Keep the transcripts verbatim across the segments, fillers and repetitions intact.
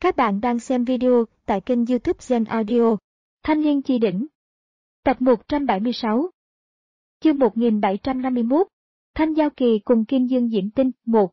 Các bạn đang xem video tại kênh YouTube Gen Audio. Thanh Liên Chi Đỉnh. Tập một trăm bảy mươi sáu. Chương một nghìn bảy trăm năm mươi mốt. Thanh Giao Kỳ cùng Kim Dương Diễm Tinh. một.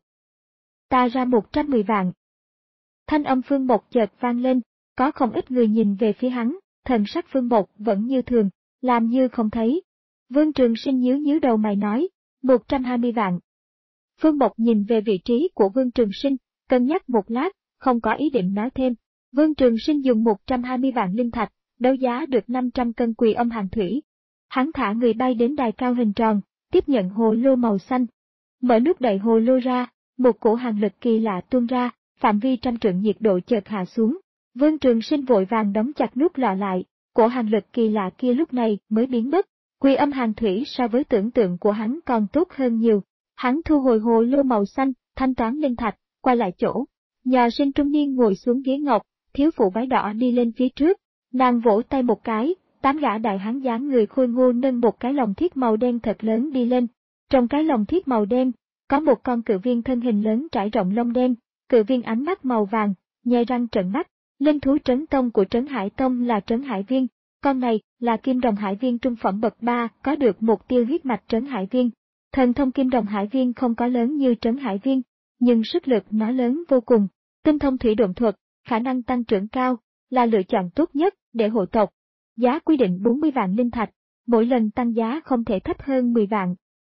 Ta ra một trăm mười vạn. Thanh âm Phương Mộc chợt vang lên, có không ít người nhìn về phía hắn, thần sắc Phương Mộc vẫn như thường, làm như không thấy. Vương Trường Sinh nhíu nhíu đầu mày nói, một trăm hai mươi vạn. Phương Mộc nhìn về vị trí của Vương Trường Sinh, cân nhắc một lát, không có ý định nói thêm. Vương Trường Sinh dùng một trăm hai mươi vạn linh thạch, đấu giá được năm trăm cân Quỳ Âm Hàng Thủy. Hắn thả người bay đến đài cao hình tròn, tiếp nhận hồ lô màu xanh. Mở nút đậy hồ lô ra, một cổ hàn lực kỳ lạ tuôn ra, phạm vi trăm trượng nhiệt độ chợt hạ xuống. Vương Trường Sinh vội vàng đóng chặt nút lọ lại, cổ hàn lực kỳ lạ kia lúc này mới biến mất. Quỳ Âm Hàng Thủy so với tưởng tượng của hắn còn tốt hơn nhiều. Hắn thu hồi hồ lô màu xanh, thanh toán linh thạch, quay lại chỗ. Nhà sinh trung niên ngồi xuống ghế ngọc, thiếu phụ váy đỏ đi lên phía trước, nàng vỗ tay một cái, tám gã đại hán dáng người khôi ngô nâng một cái lồng thiết màu đen thật lớn đi lên. Trong cái lồng thiết màu đen, có một con cự viên thân hình lớn trải rộng lông đen, cự viên ánh mắt màu vàng, nhe răng trợn mắt. Linh thú trấn tông của Trấn Hải Tông là Trấn Hải Viên, con này là Kim Đồng Hải Viên trung phẩm bậc ba, có được một tia huyết mạch Trấn Hải Viên. Thần thông Kim Đồng Hải Viên không có lớn như Trấn Hải Viên, nhưng sức lực nó lớn vô cùng. Tinh thông thủy độn thuật, khả năng tăng trưởng cao, là lựa chọn tốt nhất để hộ tộc. Giá quy định bốn mươi vạn linh thạch, mỗi lần tăng giá không thể thấp hơn mười vạn.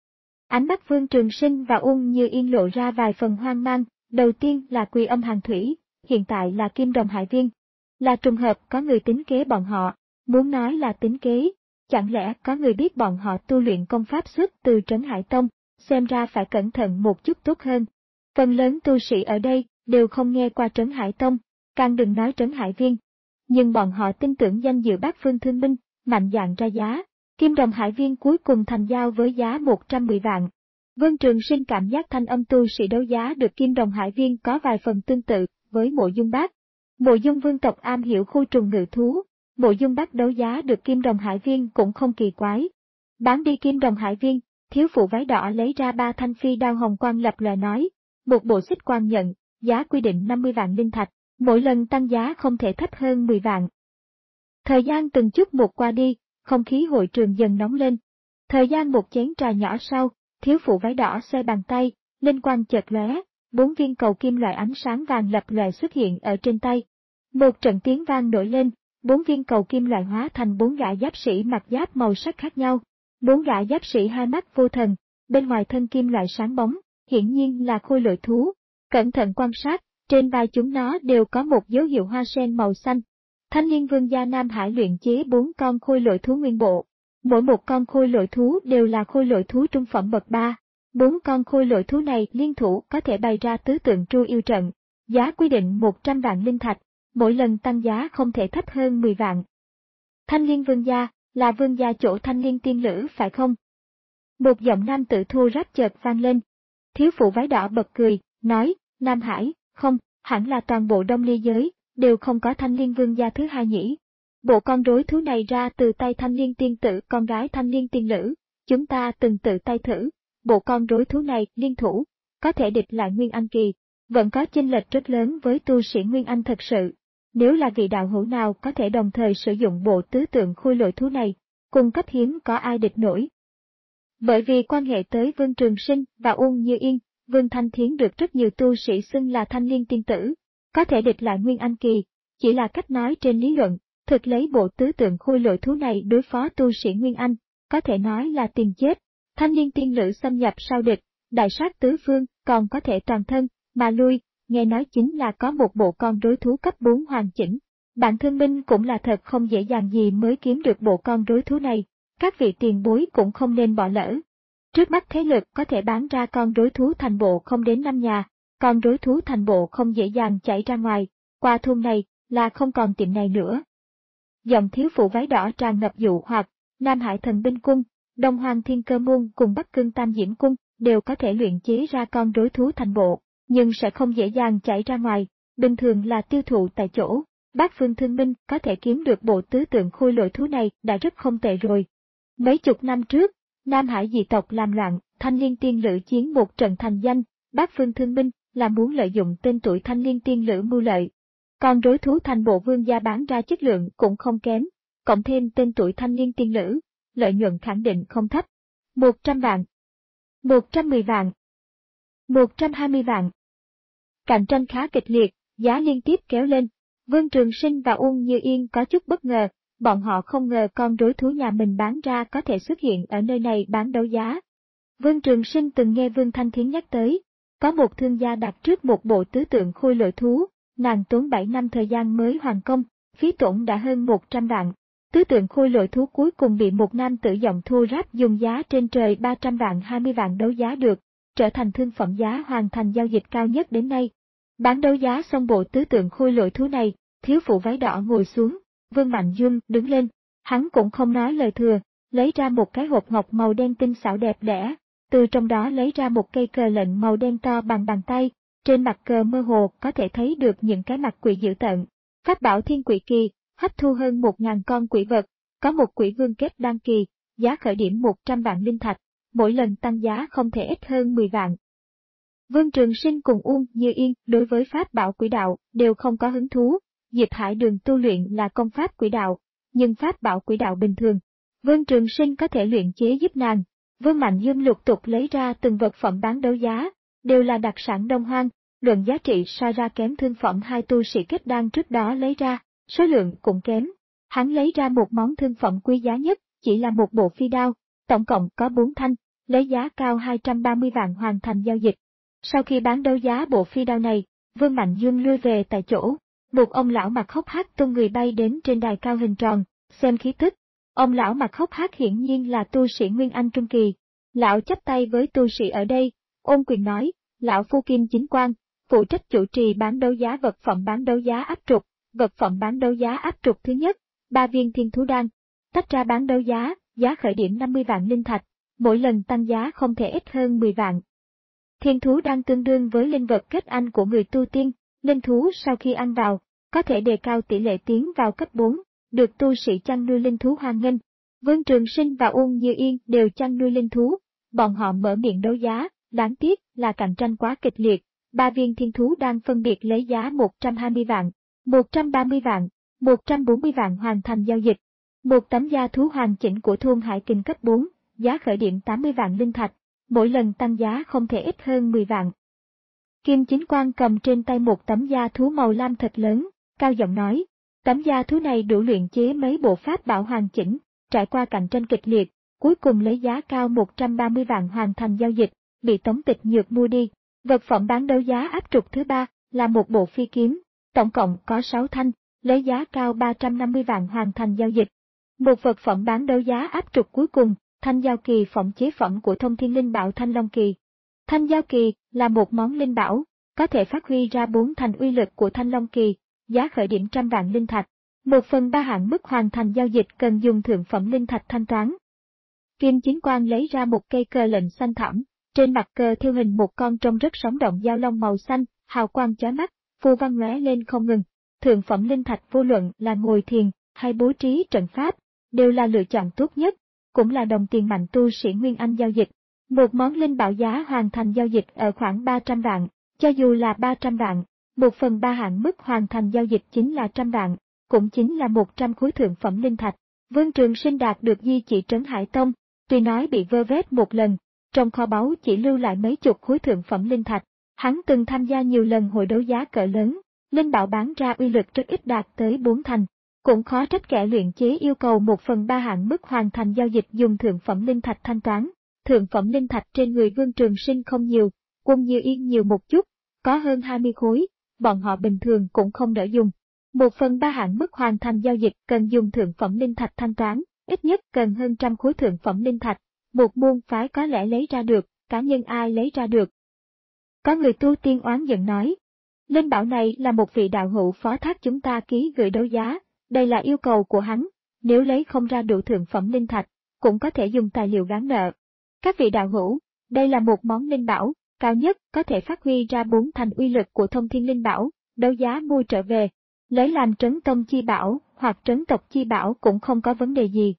Ánh mắt Vương Trường Sinh và Uông Như Yên lộ ra vài phần hoang mang, đầu tiên là Quỳ Âm Hàng Thủy, hiện tại là Kim Đồng Hải Viên. Là trùng hợp có người tính kế bọn họ, muốn nói là tính kế, chẳng lẽ có người biết bọn họ tu luyện công pháp xuất từ Trấn Hải Tông, xem ra phải cẩn thận một chút tốt hơn. Phần lớn tu sĩ ở đây đều không nghe qua Trấn Hải Tông, càng đừng nói Trấn Hải Viên. Nhưng bọn họ tin tưởng danh dự Bát Phương Thương Minh, mạnh dạn ra giá. Kim Đồng Hải Viên cuối cùng thành giao với giá một trăm mười vạn. Vương Trường Sinh cảm giác thanh âm tu sĩ đấu giá được Kim Đồng Hải Viên có vài phần tương tự với Mộ Dung Bác. Mộ Dung vương tộc am hiểu khu trùng ngự thú, Mộ Dung Bác đấu giá được Kim Đồng Hải Viên cũng không kỳ quái. Bán đi Kim Đồng Hải Viên, thiếu phụ váy đỏ lấy ra ba thanh phi đao hồng quang lập lòe nói, một bộ xích quang nhận, giá quy định năm mươi vạn linh thạch, mỗi lần tăng giá không thể thấp hơn mười vạn. Thời gian từng chút một qua đi, không khí hội trường dần nóng lên. Thời gian một chén trà nhỏ sau, thiếu phụ váy đỏ xoay bàn tay, linh quang chợt lóe, bốn viên cầu kim loại ánh sáng vàng lập lòe xuất hiện ở trên tay. Một trận tiếng vang nổi lên, bốn viên cầu kim loại hóa thành bốn gã giáp sĩ mặc giáp màu sắc khác nhau. Bốn gã giáp sĩ hai mắt vô thần, bên ngoài thân kim loại sáng bóng, hiển nhiên là khôi lỗi thú. Cẩn thận quan sát, trên vai chúng nó đều có một dấu hiệu hoa sen màu xanh. Thanh Liên Vương gia Nam Hải luyện chế bốn con khôi lỗi thú nguyên bộ. Mỗi một con khôi lỗi thú đều là khôi lỗi thú trung phẩm bậc ba. Bốn con khôi lỗi thú này liên thủ có thể bày ra tứ tượng tru yêu trận. Giá quy định một trăm vạn linh thạch, mỗi lần tăng giá không thể thấp hơn mười vạn. Thanh Liên Vương gia, là vương gia chỗ Thanh Liên tiên lữ phải không? Một giọng nam tử thô ráp chợt vang lên. Thiếu phụ váy đỏ bật cười, nói, Nam Hải, không, hẳn là toàn bộ Đông Ly giới, đều không có Thanh Liên Vương gia thứ hai nhỉ. Bộ con rối thú này ra từ tay Thanh Liên tiên tử con gái Thanh Liên tiên lữ, chúng ta từng tự tay thử, bộ con rối thú này liên thủ, có thể địch lại Nguyên Anh kỳ, vẫn có chênh lệch rất lớn với tu sĩ Nguyên Anh thật sự. Nếu là vị đạo hữu nào có thể đồng thời sử dụng bộ tứ tượng khôi lỗi thú này, cung cấp hiếm có ai địch nổi. Bởi vì quan hệ tới Vương Trường Sinh và Uông Như Yên, Vương Thanh Thiến được rất nhiều tu sĩ xưng là Thanh Liên tiên tử, có thể địch lại Nguyên Anh kỳ, chỉ là cách nói trên lý luận, thực lấy bộ tứ tượng khôi lỗi thú này đối phó tu sĩ Nguyên Anh, có thể nói là tiền chết. Thanh Liên tiên lữ xâm nhập sau địch, đại sát tứ phương, còn có thể toàn thân mà lui, nghe nói chính là có một bộ con rối thú cấp bốn hoàn chỉnh. Bạn thương binh cũng là thật không dễ dàng gì mới kiếm được bộ con rối thú này, các vị tiền bối cũng không nên bỏ lỡ. Trước mắt thế lực có thể bán ra con rối thú thành bộ không đến năm nhà, con rối thú thành bộ không dễ dàng chạy ra ngoài, qua thôn này là không còn tiệm này nữa. Dòng thiếu phụ váy đỏ tràn ngập dụ hoặc, Nam Hải Thần Binh Cung, Đông Hoang Thiên Cơ Môn cùng Bắc Cương Tam Diễm Cung đều có thể luyện chế ra con rối thú thành bộ, nhưng sẽ không dễ dàng chạy ra ngoài, bình thường là tiêu thụ tại chỗ. Bát Phương Thương Minh có thể kiếm được bộ tứ tượng khôi lỗi thú này đã rất không tệ rồi. Mấy chục năm trước, Nam Hải dị tộc làm loạn, Thanh Liên tiên lữ chiến một trận thành danh, Bát Phương Thương Minh là muốn lợi dụng tên tuổi Thanh Liên tiên lữ mưu lợi. Còn rối thú thành bộ vương gia bán ra chất lượng cũng không kém, cộng thêm tên tuổi thanh niên tiên nữ, lợi nhuận khẳng định không thấp. một trăm vạn, một trăm mười vạn, một trăm hai mươi vạn. Cạnh tranh khá kịch liệt, giá liên tiếp kéo lên. Vương Trường Sinh và Uông Như Yên có chút bất ngờ, bọn họ không ngờ con rối thú nhà mình bán ra có thể xuất hiện ở nơi này bán đấu giá. Vương Trường Sinh từng nghe Vương Thanh Thiến nhắc tới, có một thương gia đặt trước một bộ tứ tượng khôi lỗi thú, nàng tốn bảy năm thời gian mới hoàn công, phí tổn đã hơn một trăm vạn. Tứ tượng khôi lỗi thú cuối cùng bị một nam tử giọng thô ráp dùng giá trên trời ba trăm vạn hai mươi vạn đấu giá được, trở thành thương phẩm giá hoàn thành giao dịch cao nhất đến nay. Bán đấu giá xong bộ tứ tượng khôi lỗi thú này, thiếu phụ váy đỏ ngồi xuống, Vương Mạnh Dương đứng lên, hắn cũng không nói lời thừa, lấy ra một cái hộp ngọc màu đen tinh xảo đẹp đẽ, từ trong đó lấy ra một cây cờ lệnh màu đen to bằng bàn tay, trên mặt cờ mơ hồ có thể thấy được những cái mặt quỷ dữ tợn. Pháp bảo Thiên Quỷ Kỳ, hấp thu hơn một ngàn con quỷ vật, có một quỷ vương kết đan kỳ, giá khởi điểm một trăm vạn linh thạch, mỗi lần tăng giá không thể ít hơn mười vạn. Vương Trường Sinh cùng Uông Như Yên đối với pháp bảo quỷ đạo đều không có hứng thú, Diệp Hải Đường tu luyện là công pháp quỷ đạo, nhưng pháp bảo quỷ đạo bình thường, Vương Trường Sinh có thể luyện chế giúp nàng. Vương Mạnh Dương lục tục lấy ra từng vật phẩm bán đấu giá, đều là đặc sản Đông Hoang, luận giá trị so ra kém thương phẩm hai tu sĩ kết đan trước đó lấy ra, số lượng cũng kém. Hắn lấy ra một món thương phẩm quý giá nhất, chỉ là một bộ phi đao, tổng cộng có bốn thanh, lấy giá cao hai trăm ba mươi vạn hoàn thành giao dịch. Sau khi bán đấu giá bộ phi đao này, Vương Mạnh Dương lui về tại chỗ, một ông lão mặt hốc hác tung người bay đến trên đài cao hình tròn, xem khí tức. Ông lão mặt hốc hác hiển nhiên là tu sĩ Nguyên Anh Trung Kỳ. Lão chắp tay với tu sĩ ở đây, ôm quyền nói, lão phu Kim Chính Quang, phụ trách chủ trì bán đấu giá vật phẩm bán đấu giá áp trục, vật phẩm bán đấu giá áp trục thứ nhất, ba viên thiên thú đan, tách ra bán đấu giá, giá khởi điểm năm mươi vạn linh thạch, mỗi lần tăng giá không thể ít hơn mười vạn. Thiên thú đan tương đương với linh vật kết anh của người tu tiên, linh thú sau khi ăn vào, có thể đề cao tỷ lệ tiến vào cấp bốn, được tu sĩ chăn nuôi linh thú hoan nghênh. Vương Trường Sinh và Uông Như Yên đều chăn nuôi linh thú, bọn họ mở miệng đấu giá, đáng tiếc là cạnh tranh quá kịch liệt, ba viên thiên thú đan phân biệt lấy giá một trăm hai mươi vạn, một trăm ba mươi vạn, một trăm bốn mươi vạn hoàn thành giao dịch. Một tấm da thú hoàn chỉnh của thôn Hải Kinh cấp bốn, giá khởi điểm tám mươi vạn linh thạch, mỗi lần tăng giá không thể ít hơn mười vạn. Kim Chính Quang cầm trên tay một tấm da thú màu lam thật lớn, cao giọng nói, tấm da thú này đủ luyện chế mấy bộ pháp bảo hoàn chỉnh, trải qua cạnh tranh kịch liệt, cuối cùng lấy giá cao một trăm ba mươi vạn hoàn thành giao dịch, bị Tống Tịch Nhược mua đi. Vật phẩm bán đấu giá áp trục thứ ba là một bộ phi kiếm, tổng cộng có sáu thanh, lấy giá cao ba trăm năm mươi vạn hoàn thành giao dịch. Một vật phẩm bán đấu giá áp trục cuối cùng, thanh giao kỳ phỏng chế phẩm của Thông Thiên Linh Bảo Thanh Long Kỳ. Thanh giao kỳ là một món linh bảo, có thể phát huy ra bốn thành uy lực của Thanh Long Kỳ, giá khởi điểm trăm vạn linh thạch. Một phần ba hạn mức hoàn thành giao dịch cần dùng thượng phẩm linh thạch thanh toán. Kim Chính Quang lấy ra một cây cờ lệnh xanh thẳm, trên mặt cờ thêu hình một con trông rất sống động dao long màu xanh, hào quang chói mắt, phù văn lóe lên không ngừng. Thượng phẩm linh thạch vô luận là ngồi thiền hay bố trí trận pháp, đều là lựa chọn tốt nhất, cũng là đồng tiền mạnh tu sĩ Nguyên Anh giao dịch. Một món linh bảo giá hoàn thành giao dịch ở khoảng ba trăm vạn, cho dù là ba trăm vạn, một phần ba hạn mức hoàn thành giao dịch chính là trăm vạn, cũng chính là một trăm khối thượng phẩm linh thạch. Vương Trường Sinh đạt được di chỉ trấn Hải Tông, tuy nói bị vơ vét một lần, trong kho báu chỉ lưu lại mấy chục khối thượng phẩm linh thạch. Hắn từng tham gia nhiều lần hội đấu giá cỡ lớn, linh bảo bán ra uy lực rất ít đạt tới bốn thành, cũng khó trách kẻ luyện chế yêu cầu một phần ba hạn mức hoàn thành giao dịch dùng thượng phẩm linh thạch thanh toán. Thượng phẩm linh thạch trên người Vương Trường Sinh không nhiều, Uông Như Yên nhiều một chút, có hơn hai mươi khối, bọn họ bình thường cũng không đỡ dùng. Một phần ba hạn mức hoàn thành giao dịch cần dùng thượng phẩm linh thạch thanh toán, ít nhất cần hơn trăm khối thượng phẩm linh thạch, một môn phái có lẽ lấy ra được, cá nhân ai lấy ra được. Có người tu tiên oán giận nói, linh bảo này là một vị đạo hữu phó thác chúng ta ký gửi đấu giá, đây là yêu cầu của hắn, nếu lấy không ra đủ thượng phẩm linh thạch, cũng có thể dùng tài liệu gán nợ. Các vị đạo hữu, đây là một món linh bảo, cao nhất có thể phát huy ra bốn thành uy lực của Thông Thiên Linh Bảo, đấu giá mua trở về, lấy làm trấn tông chi bảo hoặc trấn tộc chi bảo cũng không có vấn đề gì.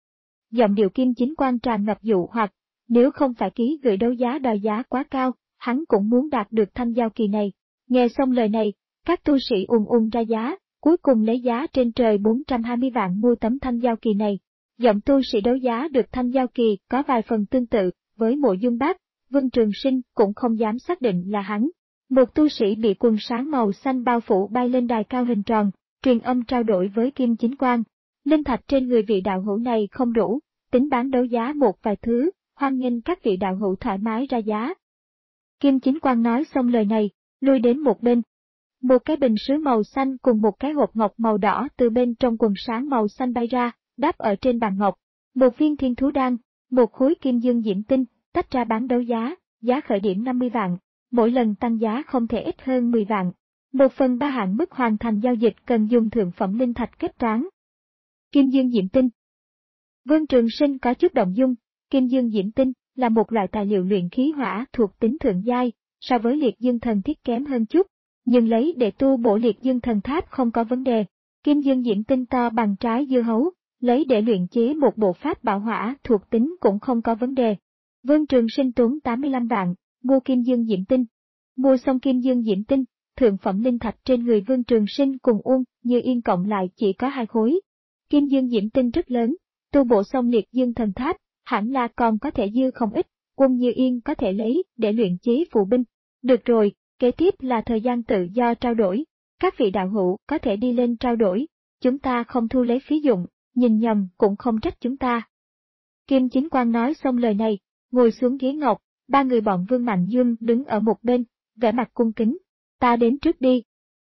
Giọng điệu Kim Chính Quang tràn ngập dụ hoặc, nếu không phải ký gửi đấu giá đòi giá quá cao, hắn cũng muốn đạt được thanh giao kỳ này. Nghe xong lời này, Các tu sĩ ùn ùn ra giá, cuối cùng lấy giá trên trời bốn trăm hai mươi vạn mua tấm thanh giao kỳ này. Giọng tu sĩ đấu giá được thanh giao kỳ có vài phần tương tự với Mộ Dung Bác, Vương Trường Sinh cũng không dám xác định là hắn. Một tu sĩ bị quần sáng màu xanh bao phủ bay lên đài cao hình tròn, truyền âm trao đổi với Kim Chính Quang. Linh thạch trên người vị đạo hữu này không đủ, tính bán đấu giá một vài thứ, hoan nghênh các vị đạo hữu thoải mái ra giá. Kim Chính Quang nói xong lời này, lui đến một bên. Một cái bình sứ màu xanh cùng một cái hộp ngọc màu đỏ từ bên trong quần sáng màu xanh bay ra, đáp ở trên bàn ngọc. Một viên thiên thú đan, một khối kim dương diễm tinh, tách ra bán đấu giá, giá khởi điểm năm mươi vạn, mỗi lần tăng giá không thể ít hơn mười vạn. Một phần ba hạn mức hoàn thành giao dịch cần dùng thượng phẩm linh thạch kết toán. Kim dương diễm tinh. Vương Trường Sinh có chút động dung, kim dương diễm tinh là một loại tài liệu luyện khí hỏa thuộc tính thượng giai, so với liệt dương thần thiết kém hơn chút, nhưng lấy để tu bổ liệt dương thần tháp không có vấn đề. Kim dương diễm tinh to bằng trái dưa hấu, lấy để luyện chế một bộ pháp bảo hỏa thuộc tính cũng không có vấn đề. Vương Trường Sinh tốn tám mươi lăm vạn, mua kim dương diễm tinh. Mua xong kim dương diễm tinh, thượng phẩm linh thạch trên người Vương Trường Sinh cùng Uông Như Yên cộng lại chỉ có hai khối. Kim dương diễm tinh rất lớn, tu bổ xong liệt dương thần tháp, hẳn là còn có thể dư không ít, Uông Như Yên có thể lấy để luyện chế phù binh. Được rồi, kế tiếp là thời gian tự do trao đổi, các vị đạo hữu có thể đi lên trao đổi, chúng ta không thu lấy phí dụng, nhìn nhầm cũng không trách chúng ta. Kim Chính Quang nói xong lời này, ngồi xuống ghế ngọc, ba người bọn Vương Mạnh Dương đứng ở một bên, vẻ mặt cung kính. Ta đến trước đi.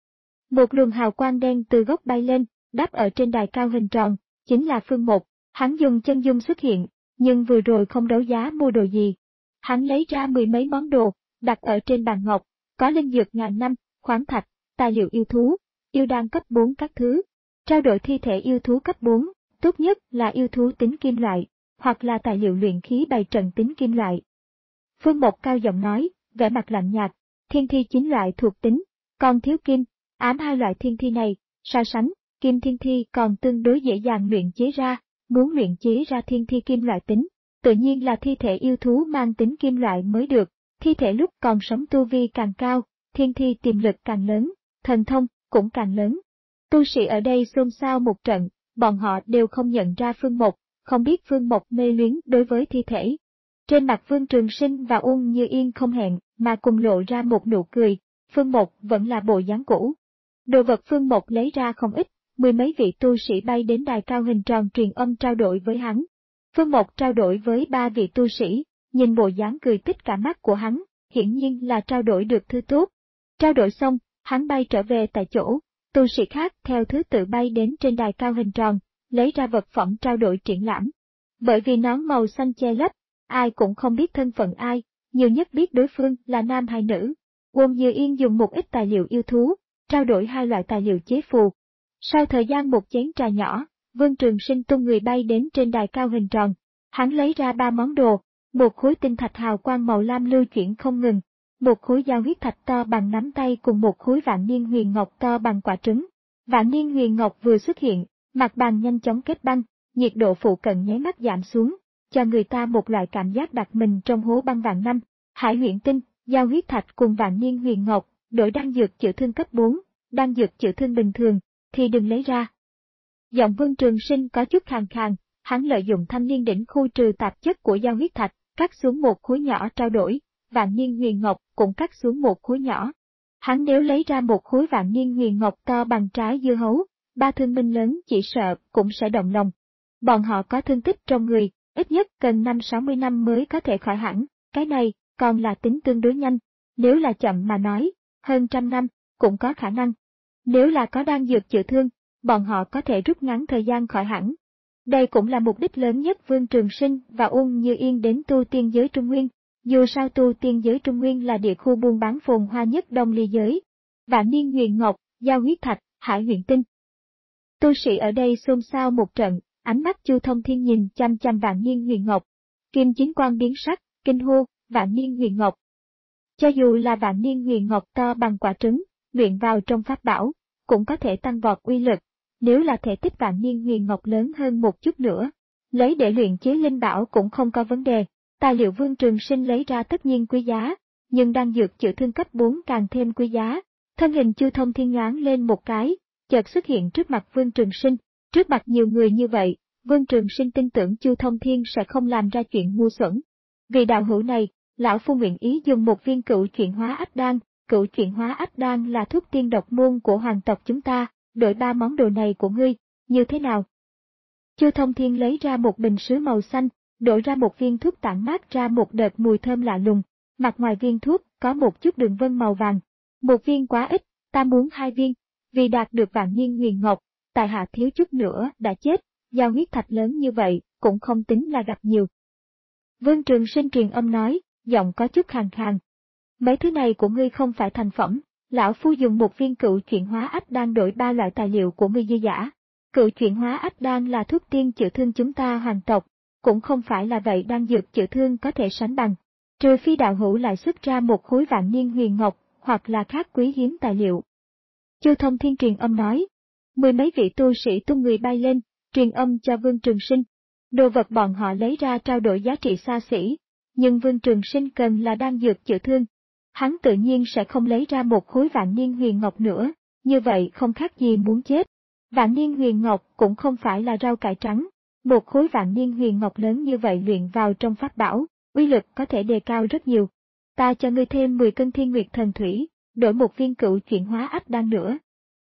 Một luồng hào quang đen từ gốc bay lên, đáp ở trên đài cao hình tròn, chính là Phương Một. Hắn dùng chân dung xuất hiện, nhưng vừa rồi không đấu giá mua đồ gì. Hắn lấy ra mười mấy món đồ, đặt ở trên bàn ngọc, có linh dược ngàn năm, khoáng thạch, tài liệu yêu thú, yêu đan cấp bốn các thứ. Trao đổi thi thể yêu thú cấp bốn, tốt nhất là yêu thú tính kim loại, hoặc là tài liệu luyện khí bày trận tính kim loại. Phương Một cao giọng nói, vẻ mặt lạnh nhạt, thiên thi chín loại thuộc tính, còn thiếu kim, ám hai loại thiên thi này, so sánh, kim thiên thi còn tương đối dễ dàng luyện chế ra, muốn luyện chế ra thiên thi kim loại tính, tự nhiên là thi thể yêu thú mang tính kim loại mới được, thi thể lúc còn sống tu vi càng cao, thiên thi tiềm lực càng lớn, thần thông cũng càng lớn. Tu sĩ ở đây xôn xao một trận, bọn họ đều không nhận ra Phương Một, không biết Phương Một mê luyến đối với thi thể. Trên mặt Vương Trường Sinh và Uông Như Yên không hẹn mà cùng lộ ra một nụ cười, Phương Một vẫn là bộ dáng cũ. Đồ vật Phương Một lấy ra không ít, mười mấy vị tu sĩ bay đến đài cao hình tròn truyền âm trao đổi với hắn. Phương Một trao đổi với ba vị tu sĩ, nhìn bộ dáng cười tít cả mắt của hắn, hiển nhiên là trao đổi được thứ tốt. Trao đổi xong, hắn bay trở về tại chỗ, tu sĩ khác theo thứ tự bay đến trên đài cao hình tròn, lấy ra vật phẩm trao đổi triển lãm. Bởi vì nón màu xanh che lấp, ai cũng không biết thân phận ai, nhiều nhất biết đối phương là nam hay nữ. Uông Như Yên dùng một ít tài liệu yêu thú, trao đổi hai loại tài liệu chế phù. Sau thời gian một chén trà nhỏ, Vương Trường Sinh tung người bay đến trên đài cao hình tròn. Hắn lấy ra ba món đồ, một khối tinh thạch hào quang màu lam lưu chuyển không ngừng, một khối dao huyết thạch to bằng nắm tay cùng một khối vạn niên huyền ngọc to bằng quả trứng. Vạn niên huyền ngọc vừa xuất hiện, mặt bàn nhanh chóng kết băng, nhiệt độ phụ cận nháy mắt giảm xuống, cho người ta một loại cảm giác đặt mình trong hố băng vạn năm. Hải Huyền Tinh, dao huyết thạch cùng vạn niên huyền ngọc, đổi đan dược chữa thương cấp bốn, đan dược chữa thương bình thường thì đừng lấy ra. Giọng Vương Trường Sinh có chút khàn khàn, hắn lợi dụng thanh niên đỉnh khu trừ tạp chất của dao huyết thạch, cắt xuống một khối nhỏ trao đổi, vạn niên huyền ngọc cũng cắt xuống một khối nhỏ. Hắn nếu lấy ra một khối vạn niên huyền ngọc to bằng trái dưa hấu, ba thương binh lớn chỉ sợ cũng sẽ động lòng. Bọn họ có thương tích trong người, ít nhất cần năm sáu mươi năm mới có thể khỏi hẳn, cái này còn là tính tương đối nhanh, nếu là chậm mà nói, hơn trăm năm cũng có khả năng. Nếu là có đan dược chữa thương, bọn họ có thể rút ngắn thời gian khỏi hẳn. Đây cũng là mục đích lớn nhất Vương Trường Sinh và Uông Như Yên đến tu tiên giới Trung Nguyên. Dù sao tu tiên giới Trung Nguyên là địa khu buôn bán phồn hoa nhất Đông Ly giới. Vạn niên huyền ngọc, dao huyết thạch, Hải Huyền Tinh. Tu sĩ ở đây xôn xao một trận, ánh mắt Chu Thông Thiên nhìn chăm chăm vạn niên huyền ngọc. Kim Chính Quang biến sắc, kinh hô, vạn niên huyền ngọc. Cho dù là vạn niên huyền ngọc to bằng quả trứng, luyện vào trong pháp bảo, cũng có thể tăng vọt uy lực. Nếu là thể tích vạn niên huyền ngọc lớn hơn một chút nữa, lấy để luyện chế linh bảo cũng không có vấn đề. Tài liệu Vương Trường Sinh lấy ra tất nhiên quý giá, nhưng đan dược chữa thương cấp bốn càng thêm quý giá. Thân hình Chu Thông Thiên nhoáng lên một cái, chợt xuất hiện trước mặt Vương Trường Sinh. Trước mặt nhiều người như vậy, Vương Trường Sinh tin tưởng Chu Thông Thiên sẽ không làm ra chuyện ngu xuẩn. Vì đạo hữu này, lão phu nguyện ý dùng một viên cựu chuyển hóa ách đan. Cựu chuyển hóa ách đan là thuốc tiên độc môn của hoàng tộc chúng ta, đổi ba món đồ này của ngươi, như thế nào? Chu Thông Thiên lấy ra một bình sứ màu xanh, đổ ra một viên thuốc tản mát ra một đợt mùi thơm lạ lùng. Mặt ngoài viên thuốc có một chút đường vân màu vàng. Một viên quá ít, ta muốn hai viên. Vì đạt được vạn niên huyền ngọc, tại hạ thiếu chút nữa đã chết, giao huyết thạch lớn như vậy cũng không tính là gặp nhiều. Vương Trường Sinh truyền âm nói, giọng có chút khàn khàn. Mấy thứ này của ngươi không phải thành phẩm, lão phu dùng một viên cựu chuyển hóa ách đan đổi ba loại tài liệu của ngươi dư giả. Cựu chuyển hóa ách đan là thuốc tiên chữa thương chúng ta hoàng tộc, cũng không phải là vậy đan dược chữa thương có thể sánh bằng. Trừ phi đạo hữu lại xuất ra một khối vạn niên huyền ngọc, hoặc là khác quý hiếm tài liệu. Chu Thông Thiên truyền âm nói. Mười mấy vị tu sĩ tung người bay lên, truyền âm cho Vương Trường Sinh. Đồ vật bọn họ lấy ra trao đổi giá trị xa xỉ, nhưng Vương Trường Sinh cần là đan dược chữa thương. Hắn tự nhiên sẽ không lấy ra một khối vạn niên huyền ngọc nữa, như vậy không khác gì muốn chết. Vạn niên huyền ngọc cũng không phải là rau cải trắng, một khối vạn niên huyền ngọc lớn như vậy luyện vào trong pháp bảo, uy lực có thể đề cao rất nhiều. Ta cho ngươi thêm mười cân thiên nguyệt thần thủy, đổi một viên cựu chuyển hóa ách đan nữa.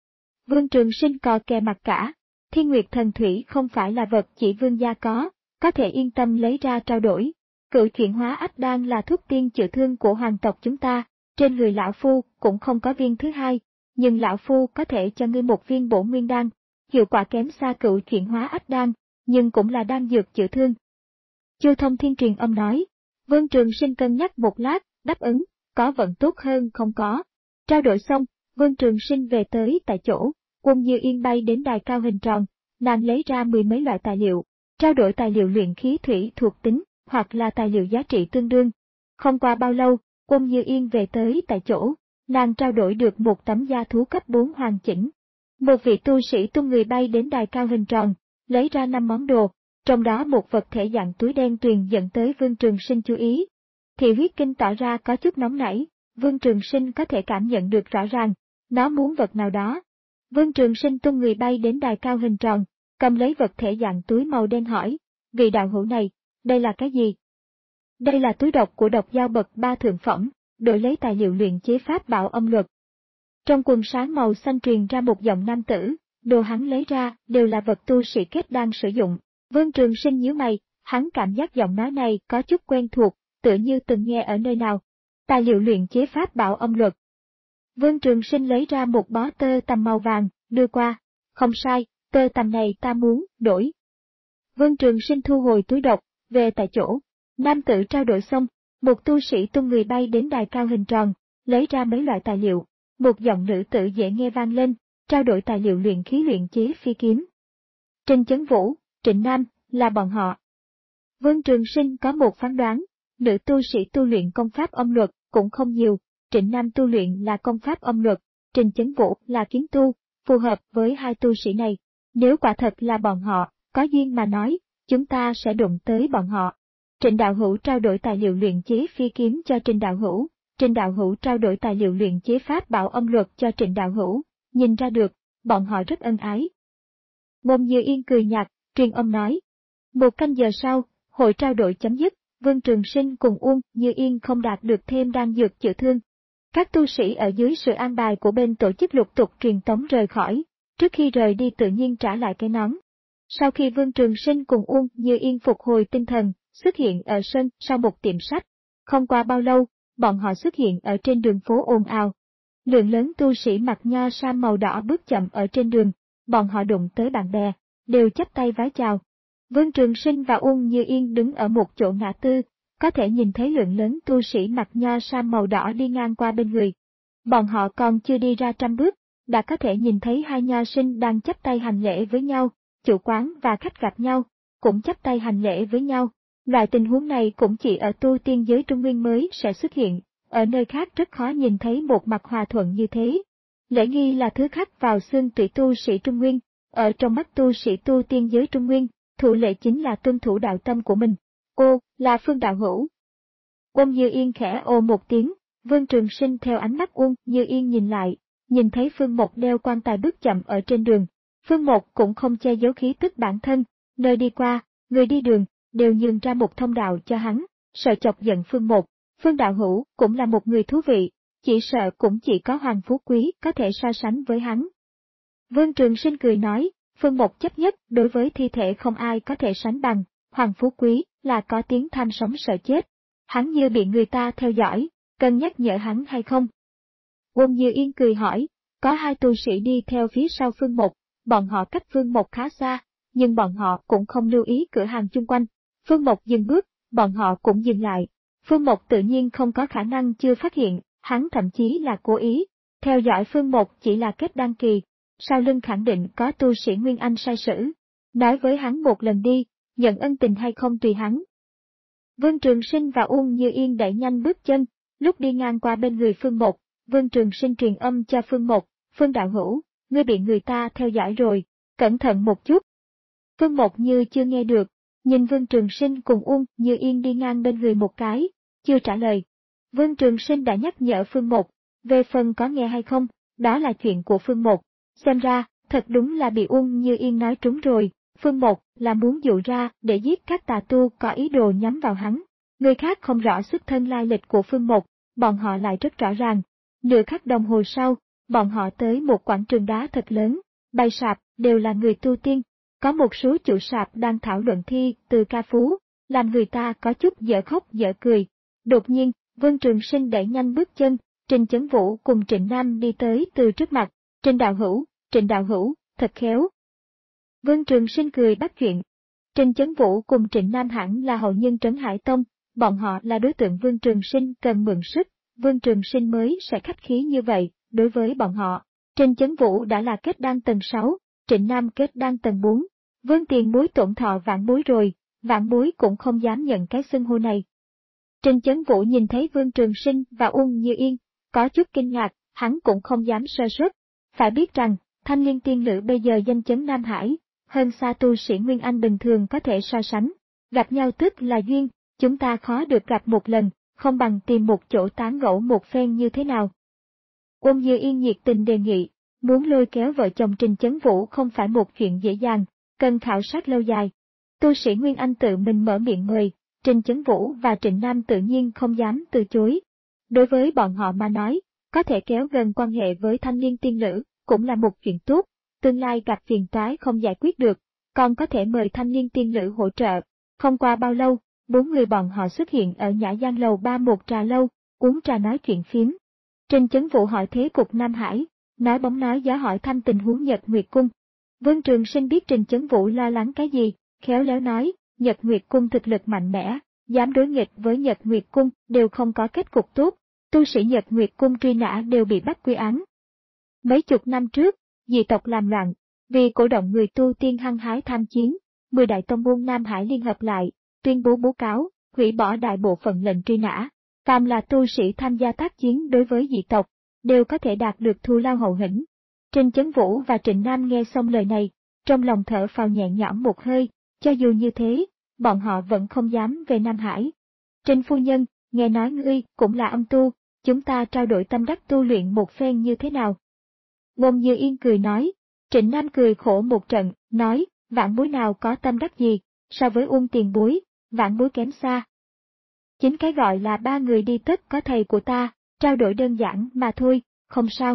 Vương Trường Sinh cò kè mặt cả, thiên nguyệt thần thủy không phải là vật chỉ vương gia có, có thể yên tâm lấy ra trao đổi. Cựu chuyển hóa ách đan là thuốc tiên chữa thương của hoàng tộc chúng ta, trên người lão phu cũng không có viên thứ hai, nhưng lão phu có thể cho ngươi một viên bổ nguyên đan, hiệu quả kém xa cựu chuyển hóa ách đan, nhưng cũng là đan dược chữa thương. Chu Thông Thiên truyền âm nói. Vương Trường Sinh cân nhắc một lát, đáp ứng, có vẫn tốt hơn không có. Trao đổi xong, Vương Trường Sinh về tới tại chỗ, Quân Như Yên bay đến đài cao hình tròn, nàng lấy ra mười mấy loại tài liệu, trao đổi tài liệu luyện khí thủy thuộc tính, hoặc là tài liệu giá trị tương đương. Không qua bao lâu, Quân Như Yên về tới tại chỗ, nàng trao đổi được một tấm da thú cấp bốn hoàn chỉnh. Một vị tu sĩ tung người bay đến đài cao hình tròn, lấy ra năm món đồ, trong đó một vật thể dạng túi đen tuyền dẫn tới Vương Trường Sinh chú ý. Thị huyết kinh tỏ ra có chút nóng nảy, Vương Trường Sinh có thể cảm nhận được rõ ràng, nó muốn vật nào đó. Vương Trường Sinh tung người bay đến đài cao hình tròn, cầm lấy vật thể dạng túi màu đen hỏi, vị đạo hữu này, đây là cái gì? Đây là túi độc của độc giao bậc ba thượng phẩm, đổi lấy tài liệu luyện chế pháp bảo âm luật. Trong quần sáng màu xanh truyền ra một giọng nam tử, đồ hắn lấy ra đều là vật tu sĩ kết đan sử dụng. Vương Trường Sinh nhíu mày, hắn cảm giác giọng nói này có chút quen thuộc, tựa như từng nghe ở nơi nào. Tài liệu luyện chế pháp bảo âm luật. Vương Trường Sinh lấy ra một bó tơ tằm màu vàng, đưa qua. Không sai, tơ tằm này ta muốn, đổi. Vương Trường Sinh thu hồi túi độc, về tại chỗ. Nam tử trao đổi xong, một tu sĩ tung người bay đến đài cao hình tròn, lấy ra mấy loại tài liệu. Một giọng nữ tử dễ nghe vang lên, trao đổi tài liệu luyện khí luyện chế phi kiếm. Trình Chấn Vũ, Trịnh Nam, là bọn họ. Vương Trường Sinh có một phán đoán, nữ tu sĩ tu luyện công pháp âm luật cũng không nhiều, Trịnh Nam tu luyện là công pháp âm luật, Trình Chấn Vũ là kiếm tu, phù hợp với hai tu sĩ này. Nếu quả thật là bọn họ, có duyên mà nói, chúng ta sẽ đụng tới bọn họ. Trịnh đạo hữu trao đổi tài liệu luyện chế phi kiếm cho Trình đạo hữu, Trình đạo hữu trao đổi tài liệu luyện chế pháp bảo âm luật cho Trịnh đạo hữu, nhìn ra được, bọn họ rất ân ái. Môn Như Yên cười nhạt, truyền âm nói. Một canh giờ sau, hội trao đổi chấm dứt, Vương Trường Sinh cùng Uông Như Yên không đạt được thêm đan dược chữa thương. Các tu sĩ ở dưới sự an bài của bên tổ chức lục tục truyền tống rời khỏi, trước khi rời đi tự nhiên trả lại cái nón. Sau khi Vương Trường Sinh cùng Uông Như Yên phục hồi tinh thần, xuất hiện ở sân sau một tiệm sách. Không qua bao lâu, bọn họ xuất hiện ở trên đường phố ồn ào. Lượng lớn tu sĩ mặc nho sam màu đỏ bước chậm ở trên đường, bọn họ đụng tới bạn bè, đều chắp tay vái chào. Vương Trường Sinh và Uông Như Yên đứng ở một chỗ ngã tư, có thể nhìn thấy lượng lớn tu sĩ mặc nho sam màu đỏ đi ngang qua bên người. Bọn họ còn chưa đi ra trăm bước, đã có thể nhìn thấy hai nho sinh đang chắp tay hành lễ với nhau, chủ quán và khách gặp nhau, cũng chắp tay hành lễ với nhau. Loại tình huống này cũng chỉ ở tu tiên giới Trung Nguyên mới sẽ xuất hiện, ở nơi khác rất khó nhìn thấy một mặt hòa thuận như thế. Lễ nghi là thứ khắc vào xương tủy tu sĩ Trung Nguyên, ở trong mắt tu sĩ tu tiên giới Trung Nguyên, thủ lễ chính là tuân thủ đạo tâm của mình. Ô, là Phương đạo hữu. Uông Như Yên khẽ ồ một tiếng, Vương Trường Sinh theo ánh mắt Uông Như Yên nhìn lại, nhìn thấy Phương Một đeo quan tài bước chậm ở trên đường. Phương Một cũng không che giấu khí tức bản thân, nơi đi qua, người đi đường, đều nhường ra một thông đạo cho hắn, sợ chọc giận Phương Một. Phương đạo hữu cũng là một người thú vị, chỉ sợ cũng chỉ có Hoàng Phú Quý có thể so sánh với hắn. Vương Trường Sinh cười nói, Phương Một chấp nhất đối với thi thể không ai có thể sánh bằng, Hoàng Phú Quý là có tiếng tham sống sợ chết. Hắn như bị người ta theo dõi, cần nhắc nhở hắn hay không? Uông Như Yên cười hỏi, có hai tu sĩ đi theo phía sau Phương Một, bọn họ cách Phương Một khá xa, nhưng bọn họ cũng không lưu ý cửa hàng chung quanh. Phương Một dừng bước, bọn họ cũng dừng lại. Phương Một tự nhiên không có khả năng chưa phát hiện, hắn thậm chí là cố ý. Theo dõi Phương Một chỉ là kết đăng kỳ, sau lưng khẳng định có tu sĩ Nguyên Anh sai sử. Nói với hắn một lần đi, nhận ân tình hay không tùy hắn. Vương Trường Sinh và Uông Như Yên đẩy nhanh bước chân, lúc đi ngang qua bên người Phương Một, Vương Trường Sinh truyền âm cho Phương Một, Phương đạo hữu, ngươi bị người ta theo dõi rồi, cẩn thận một chút. Phương Một như chưa nghe được, nhìn Vương Trường Sinh cùng Uông Như Yên đi ngang bên người một cái, chưa trả lời. Vương Trường Sinh đã nhắc nhở Phương Một, về phần có nghe hay không, đó là chuyện của Phương Một. Xem ra, thật đúng là bị Uông Như Yên nói trúng rồi, Phương Một là muốn dụ ra để giết các tà tu có ý đồ nhắm vào hắn. Người khác không rõ xuất thân lai lịch của Phương Một, bọn họ lại rất rõ ràng. Nửa khắc đồng hồ sau, bọn họ tới một quảng trường đá thật lớn, bày sạp đều là người tu tiên. Có một số chủ sạp đang thảo luận thi từ ca phú, làm người ta có chút dở khóc dở cười. Đột nhiên, Vương Trường Sinh đẩy nhanh bước chân, Trình Chấn Vũ cùng Trịnh Nam đi tới từ trước mặt. Trình đạo hữu, Trịnh đạo hữu, thật khéo. Vương Trường Sinh cười bắt chuyện. Trình Chấn Vũ cùng Trịnh Nam hẳn là hậu nhân Trấn Hải Tông, bọn họ là đối tượng Vương Trường Sinh cần mượn sức, Vương Trường Sinh mới sẽ khách khí như vậy, đối với bọn họ. Trình Chấn Vũ đã là kết đan tầng sáu, Trịnh Nam kết đan tầng bốn. Vương tiền bối tổn thọ vạn bối rồi, vạn bối cũng không dám nhận cái xưng hô này. Trình Chấn Vũ nhìn thấy Vương Trường Sinh và Uông Như Yên, có chút kinh ngạc, hắn cũng không dám sơ suất. Phải biết rằng, thanh liên tiên nữ bây giờ danh chấn Nam Hải, hơn xa tu sĩ Nguyên Anh bình thường có thể so sánh. Gặp nhau tức là duyên, chúng ta khó được gặp một lần, không bằng tìm một chỗ tán gẫu một phen như thế nào. Uông Như Yên nhiệt tình đề nghị, muốn lôi kéo vợ chồng Trình Chấn Vũ không phải một chuyện dễ dàng, cần khảo sát lâu dài. Tu sĩ Nguyên Anh tự mình mở miệng mời, Trình Chấn Vũ và Trịnh Nam tự nhiên không dám từ chối. Đối với bọn họ mà nói, có thể kéo gần quan hệ với thanh niên tiên nữ, cũng là một chuyện tốt, tương lai gặp phiền toái không giải quyết được, còn có thể mời thanh niên tiên nữ hỗ trợ. Không qua bao lâu, bốn người bọn họ xuất hiện ở Nhã Giang lầu ba một trà lâu, uống trà nói chuyện phím. Trình Chấn Vũ hỏi thế cục Nam Hải, nói bóng nói gió hỏi thăm tình huống Nhật Nguyệt Cung. Vương Trường Sinh biết Trình Chấn Vũ lo lắng cái gì, khéo léo nói, Nhật Nguyệt Cung thực lực mạnh mẽ, dám đối nghịch với Nhật Nguyệt Cung đều không có kết cục tốt, tu sĩ Nhật Nguyệt Cung truy nã đều bị bắt quy án. Mấy chục năm trước, dị tộc làm loạn, vì cổ động người tu tiên hăng hái tham chiến, mười đại tông môn Nam Hải liên hợp lại, tuyên bố bố cáo, hủy bỏ đại bộ phận lệnh truy nã. Phàm là tu sĩ tham gia tác chiến đối với dị tộc, đều có thể đạt được thù lao hậu hĩnh. Trình Chấn Vũ và Trịnh Nam nghe xong lời này, trong lòng thở phào nhẹ nhõm một hơi, cho dù như thế, bọn họ vẫn không dám về Nam Hải. Trình phu nhân, nghe nói ngươi cũng là âm tu, chúng ta trao đổi tâm đắc tu luyện một phen như thế nào? Uông Như Yên cười nói, Trịnh Nam cười khổ một trận, nói, vạn bối nào có tâm đắc gì, so với Uông tiền bối, vạn bối kém xa. Chính cái gọi là ba người đi tất có thầy của ta, trao đổi đơn giản mà thôi, không sao.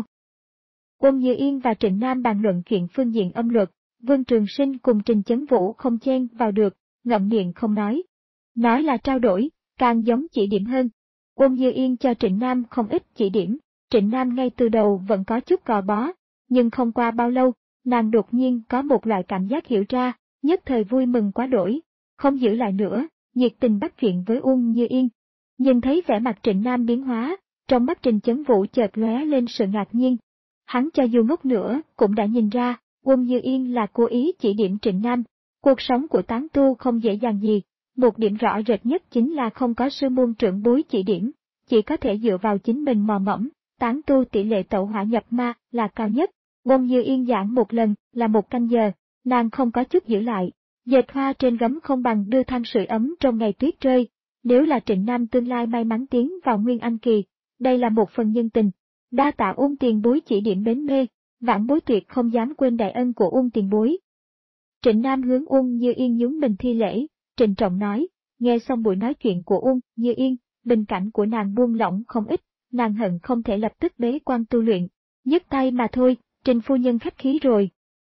Uông Như Yên và Trịnh Nam bàn luận chuyện phương diện âm luật, Vương Trường Sinh cùng Trình Chấn Vũ không chen vào được, ngậm miệng không nói. Nói là trao đổi, càng giống chỉ điểm hơn. Uông Như Yên cho Trịnh Nam không ít chỉ điểm, Trịnh Nam ngay từ đầu vẫn có chút gò bó, nhưng không qua bao lâu, nàng đột nhiên có một loại cảm giác hiểu ra, nhất thời vui mừng quá đổi, không giữ lại nữa, nhiệt tình bắt chuyện với Uông Như Yên. Nhìn thấy vẻ mặt Trịnh Nam biến hóa, trong mắt Trình Chấn Vũ chợt lóe lên sự ngạc nhiên. Hắn cho dù ngốc nữa cũng đã nhìn ra, Uông Như Yên là cố ý chỉ điểm Trịnh Nam. Cuộc sống của tán tu không dễ dàng gì, một điểm rõ rệt nhất chính là không có sư môn trưởng bối chỉ điểm, chỉ có thể dựa vào chính mình mò mẫm, tán tu tỷ lệ tẩu hỏa nhập ma là cao nhất. Uông Như Yên giảng một lần là một canh giờ, nàng không có chút giữ lại, dệt hoa trên gấm không bằng đưa than sưởi ấm trong ngày tuyết rơi. Nếu là Trịnh Nam tương lai may mắn tiến vào Nguyên Anh kỳ, đây là một phần nhân tình. Đa tạ Ung tiền bối chỉ điểm bến mê, vãn bối tuyệt không dám quên đại ân của Ung tiền bối. Trịnh Nam hướng Ung Như Yên nhún mình thi lễ, trịnh trọng nói, nghe xong buổi nói chuyện của Ung Như Yên, bình cảnh của nàng buông lỏng không ít, nàng hận không thể lập tức bế quan tu luyện, nhấc tay mà thôi, Trình phu nhân khách khí rồi.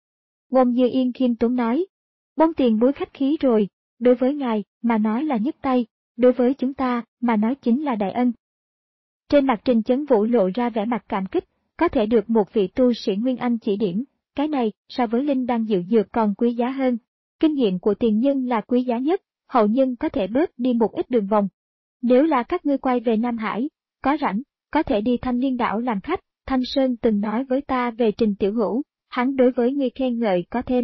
Ung Như Yên khiêm tốn nói, Ung tiền bối khách khí rồi, đối với ngài mà nói là nhấc tay, đối với chúng ta mà nói chính là đại ân. Trên mặt Trình Chấn Vũ lộ ra vẻ mặt cảm kích, có thể được một vị tu sĩ Nguyên Anh chỉ điểm, cái này so với linh đan diệu dược còn quý giá hơn. Kinh nghiệm của tiền nhân là quý giá nhất, hậu nhân có thể bớt đi một ít đường vòng. Nếu là các ngươi quay về Nam Hải, có rảnh, có thể đi Thanh Liên đảo làm khách, Thanh Sơn từng nói với ta về Trình Tiểu Hữu, hắn đối với ngươi khen ngợi có thêm.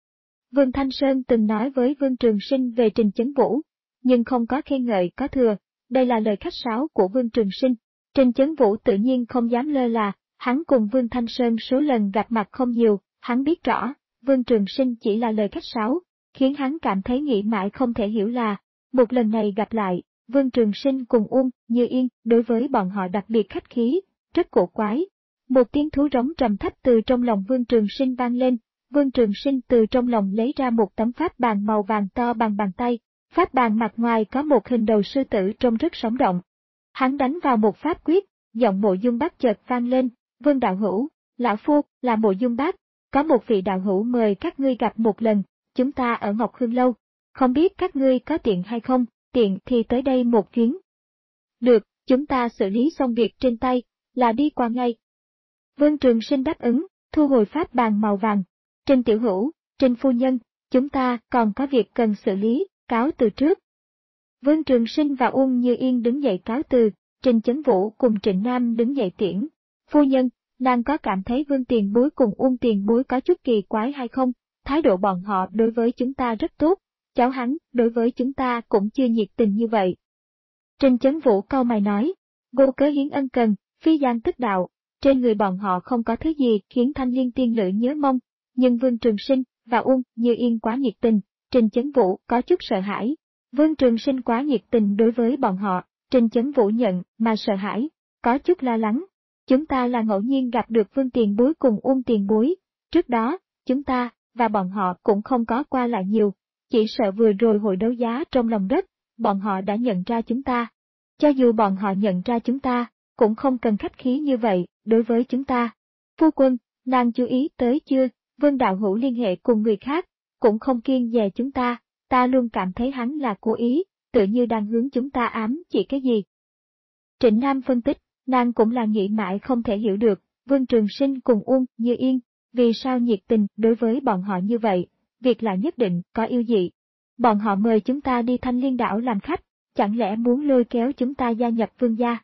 Vương Thanh Sơn từng nói với Vương Trường Sinh về Trình Chấn Vũ, nhưng không có khen ngợi có thừa, đây là lời khách sáo của Vương Trường Sinh. Trình Chấn Vũ tự nhiên không dám lơ là, hắn cùng Vương Thanh Sơn số lần gặp mặt không nhiều, hắn biết rõ, Vương Trường Sinh chỉ là lời khách sáo, khiến hắn cảm thấy nghĩ mãi không thể hiểu là, một lần này gặp lại, Vương Trường Sinh cùng Ung Như Yên đối với bọn họ đặc biệt khách khí, rất cổ quái. Một tiếng thú rống trầm thấp từ trong lòng Vương Trường Sinh vang lên, Vương Trường Sinh từ trong lòng lấy ra một tấm pháp bàn màu vàng to bằng bàn tay, pháp bàn mặt ngoài có một hình đầu sư tử trông rất sống động. Hắn đánh vào một pháp quyết, giọng Mộ Dung Bác chợt vang lên, Vương đạo hữu, lão phu là Mộ Dung Bác, có một vị đạo hữu mời các ngươi gặp một lần, chúng ta ở Ngọc Hương Lâu, không biết các ngươi có tiện hay không, tiện thì tới đây một chuyến. Được, chúng ta xử lý xong việc trên tay, là đi qua ngay. Vương Trường Sinh đáp ứng, thu hồi pháp bàn màu vàng. Trình tiểu hữu, Trình phu nhân, chúng ta còn có việc cần xử lý, cáo từ trước. Vương Trường Sinh và Ung Như Yên đứng dậy cáo từ, Trình Chấn Vũ cùng Trịnh Nam đứng dậy tiễn. Phu nhân, nàng có cảm thấy Vương tiền bối cùng Ung tiền bối có chút kỳ quái hay không? Thái độ bọn họ đối với chúng ta rất tốt, cháu hắn đối với chúng ta cũng chưa nhiệt tình như vậy. Trình Chấn Vũ cau mày nói, vô cớ hiến ân cần, phi gian tức đạo, trên người bọn họ không có thứ gì khiến Thanh Liên tiên nữ nhớ mong, nhưng Vương Trường Sinh và Ung Như Yên quá nhiệt tình, Trình Chấn Vũ có chút sợ hãi. Vương Trường Sinh quá nhiệt tình đối với bọn họ, Trình Chấn Vũ nhận mà sợ hãi, có chút lo lắng. Chúng ta là ngẫu nhiên gặp được Vương tiền bối cùng Ung tiền bối, trước đó, chúng ta và bọn họ cũng không có qua lại nhiều, chỉ sợ vừa rồi hội đấu giá trong lòng đất, bọn họ đã nhận ra chúng ta. Cho dù bọn họ nhận ra chúng ta, cũng không cần khách khí như vậy đối với chúng ta. Phu quân, nàng chú ý tới chưa, Vương đạo hữu liên hệ cùng người khác, cũng không kiêng dè chúng ta, ta luôn cảm thấy hắn là cố ý, tự như đang hướng chúng ta ám chỉ cái gì. Trịnh Nam phân tích, nàng cũng là nghĩ mãi không thể hiểu được, Vương Trường Sinh cùng Ung Như Yên, vì sao nhiệt tình đối với bọn họ như vậy, việc là nhất định có yêu dị. Bọn họ mời chúng ta đi Thanh Liên đảo làm khách, chẳng lẽ muốn lôi kéo chúng ta gia nhập Vương gia?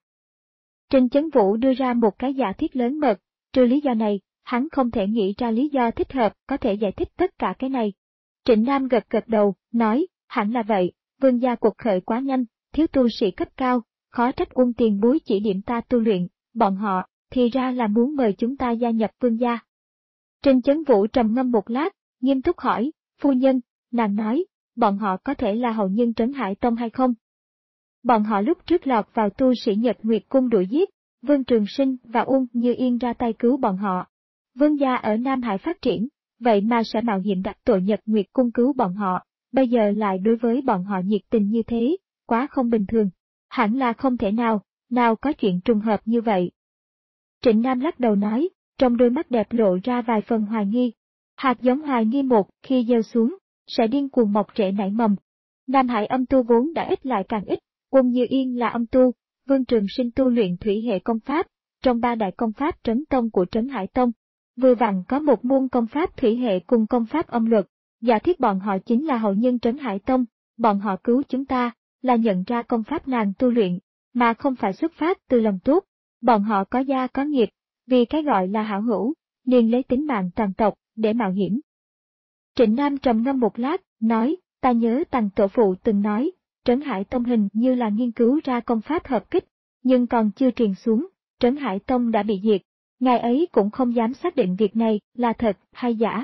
Trình Chấn Vũ đưa ra một cái giả thiết lớn mật, trừ lý do này, hắn không thể nghĩ ra lý do thích hợp có thể giải thích tất cả cái này. Trịnh Nam gật gật đầu, nói, hẳn là vậy, Vương gia cuộc khởi quá nhanh, thiếu tu sĩ cấp cao, khó trách Ung tiền bối chỉ điểm ta tu luyện, bọn họ, thì ra là muốn mời chúng ta gia nhập Vương gia. Trình Chấn Vũ trầm ngâm một lát, nghiêm túc hỏi, phu nhân, nàng nói, bọn họ có thể là hậu nhân Trấn Hải Tông hay không? Bọn họ lúc trước lọt vào tu sĩ Nhật Nguyệt Cung đuổi giết, Vương Trường Sinh và Ung Như Yên ra tay cứu bọn họ. Vương gia ở Nam Hải phát triển, vậy mà sẽ mạo hiểm đặt tội Nhật Nguyệt Cung cứu bọn họ, bây giờ lại đối với bọn họ nhiệt tình như thế, quá không bình thường. Hẳn là không thể nào, nào có chuyện trùng hợp như vậy. Trịnh Nam lắc đầu nói, trong đôi mắt đẹp lộ ra vài phần hoài nghi. Hạt giống hoài nghi một khi gieo xuống, sẽ điên cuồng mọc rễ nảy mầm. Nam Hải âm tu vốn đã ít lại càng ít, Ung Như Yên là âm tu, Vương Trường Sinh tu luyện thủy hệ công pháp, trong ba đại công pháp trấn tông của Trấn Hải Tông. Vừa vặn có một môn công pháp thủy hệ cùng công pháp âm luật, giả thiết bọn họ chính là hậu nhân Trấn Hải Tông, bọn họ cứu chúng ta, là nhận ra công pháp nàng tu luyện, mà không phải xuất phát từ lòng tốt, bọn họ có gia có nghiệp, vì cái gọi là hảo hữu, nên lấy tính mạng toàn tộc, để mạo hiểm. Trịnh Nam trầm ngâm một lát, nói, ta nhớ Tằng tổ phụ từng nói, Trấn Hải Tông hình như là nghiên cứu ra công pháp hợp kích, nhưng còn chưa truyền xuống, Trấn Hải Tông đã bị diệt, ngài ấy cũng không dám xác định việc này là thật hay giả.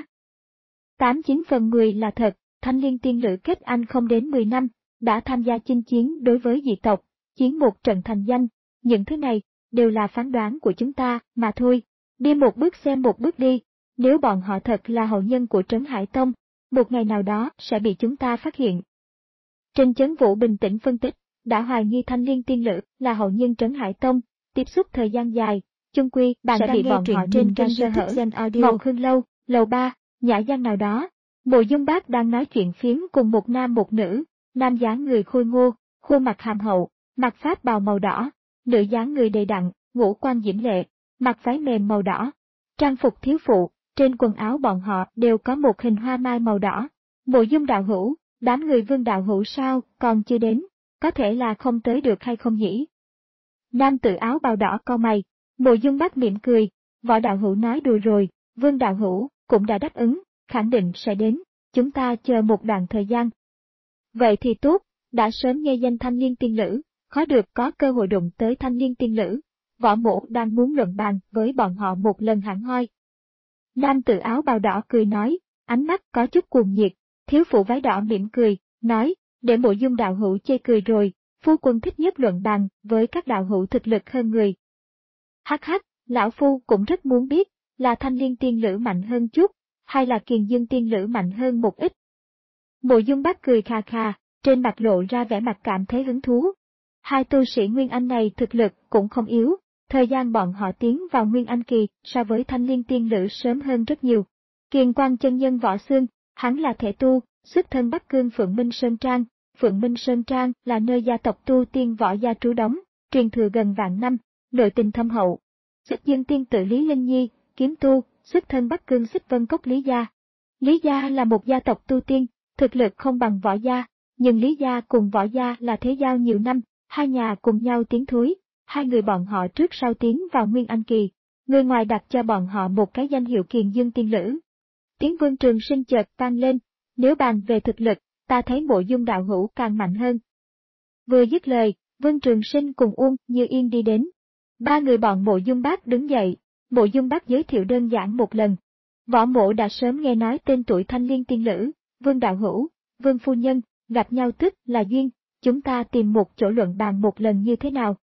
Tám chín phần mười là thật, Thanh Liên tiên nữ kết anh không đến mười năm, đã tham gia chinh chiến đối với dị tộc, chiến một trận thành danh, những thứ này, đều là phán đoán của chúng ta, mà thôi. Đi một bước xem một bước đi, nếu bọn họ thật là hậu nhân của Trấn Hải Tông, một ngày nào đó sẽ bị chúng ta phát hiện. Trình Chấn Vũ bình tĩnh phân tích, đã hoài nghi Thanh Liên Tiên Lữ là hậu nhân Trấn Hải Tông, tiếp xúc thời gian dài, chung quy bạn sẽ bị bọn họ trên kênh sơ hở. Ngọc Hương Lâu, lầu ba, nhã gian nào đó, Mộ Dung Bác đang nói chuyện phiếm cùng một nam một nữ, nam dáng người khôi ngô, khuôn mặt hàm hậu, mặc pháp bào màu đỏ, nữ dáng người đầy đặn, ngũ quan diễm lệ, mặc váy mềm màu đỏ, trang phục thiếu phụ, trên quần áo bọn họ đều có một hình hoa mai màu đỏ. Mộ Dung đạo hữu, đám người Vương đạo hữu sao, còn chưa đến, có thể là không tới được hay không nhỉ? Nam tự áo bào đỏ cau mày, Mộ Dung Bác mỉm cười, Võ đạo hữu nói đùa rồi, Vương đạo hữu cũng đã đáp ứng, khẳng định sẽ đến, chúng ta chờ một đoạn thời gian. Vậy thì tốt, đã sớm nghe danh Thanh Liên Tiên Lữ, khó được có cơ hội đụng tới Thanh Liên Tiên Lữ, Võ Mộ đang muốn luận bàn với bọn họ một lần hẳn hoi. Nam tự áo bào đỏ cười nói, ánh mắt có chút cuồng nhiệt, thiếu phụ váy đỏ mỉm cười, nói, để Mộ Dung đạo hữu chê cười rồi, phu quân thích nhất luận bàn với các đạo hữu thực lực hơn người. Hắc hắc, lão phu cũng rất muốn biết, là Thanh Liên Tiên Lữ mạnh hơn chút, hay là Kiền Dương Tiên Lữ mạnh hơn một ít. Mộ Dung Bác cười khà khà, trên mặt lộ ra vẻ mặt cảm thấy hứng thú. Hai tu sĩ Nguyên Anh này thực lực cũng không yếu, thời gian bọn họ tiến vào Nguyên Anh kỳ so với Thanh Liên Tiên Lữ sớm hơn rất nhiều. Kiền Quang chân nhân Võ Xương, hắn là thể tu, xuất thân Bắc Cương Phượng Minh Sơn Trang. Phượng Minh Sơn Trang là nơi gia tộc tu tiên Võ gia trú đóng, truyền thừa gần vạn năm, nội tình thâm hậu. Xích Dương tiên tử Lý Linh Nhi, kiếm tu, xuất thân Bắc Cương Xích Vân Cốc Lý gia. Lý gia là một gia tộc tu tiên, thực lực không bằng Võ gia, nhưng Lý gia cùng Võ gia là thế giao nhiều năm, hai nhà cùng nhau tiến thối, hai người bọn họ trước sau tiến vào Nguyên Anh kỳ, người ngoài đặt cho bọn họ một cái danh hiệu Kiền Dương Tiên Lữ. Tiếng Vương Trường Sinh chợt vang lên, nếu bàn về thực lực, ta thấy Mộ Dung đạo hữu càng mạnh hơn. Vừa dứt lời, Vương Trường Sinh cùng Uông Như Yên đi đến. Ba người bọn Mộ Dung Bác đứng dậy, Mộ Dung Bác giới thiệu đơn giản một lần. Võ Mộ đã sớm nghe nói tên tuổi Thanh Liên Tiên Lữ, Vương đạo hữu, Vương phu nhân, gặp nhau tức là duyên, chúng ta tìm một chỗ luận bàn một lần như thế nào?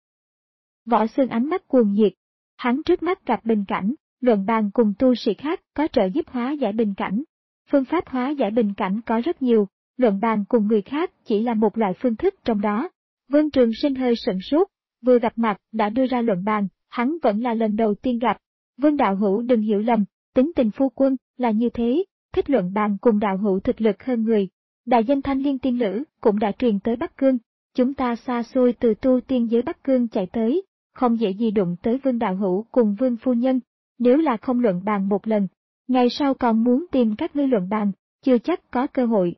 Võ Xương ánh mắt cuồng nhiệt, hắn trước mắt gặp bình cảnh, luận bàn cùng tu sĩ khác có trợ giúp hóa giải bình cảnh. Phương pháp hóa giải bình cảnh có rất nhiều, luận bàn cùng người khác chỉ là một loại phương thức trong đó. Vương Trường Sinh hơi sửng sốt, vừa gặp mặt đã đưa ra luận bàn, hắn vẫn là lần đầu tiên gặp. Vương đạo hữu đừng hiểu lầm, tính tình phu quân là như thế, thích luận bàn cùng đạo hữu thực lực hơn người. Đại danh Thanh Liên Tiên Lữ cũng đã truyền tới Bắc Cương, chúng ta xa xôi từ tu tiên giới Bắc Cương chạy tới, không dễ gì đụng tới Vương đạo hữu cùng Vương phu nhân, nếu là không luận bàn một lần, ngày sau còn muốn tìm các ngươi luận bàn, chưa chắc có cơ hội.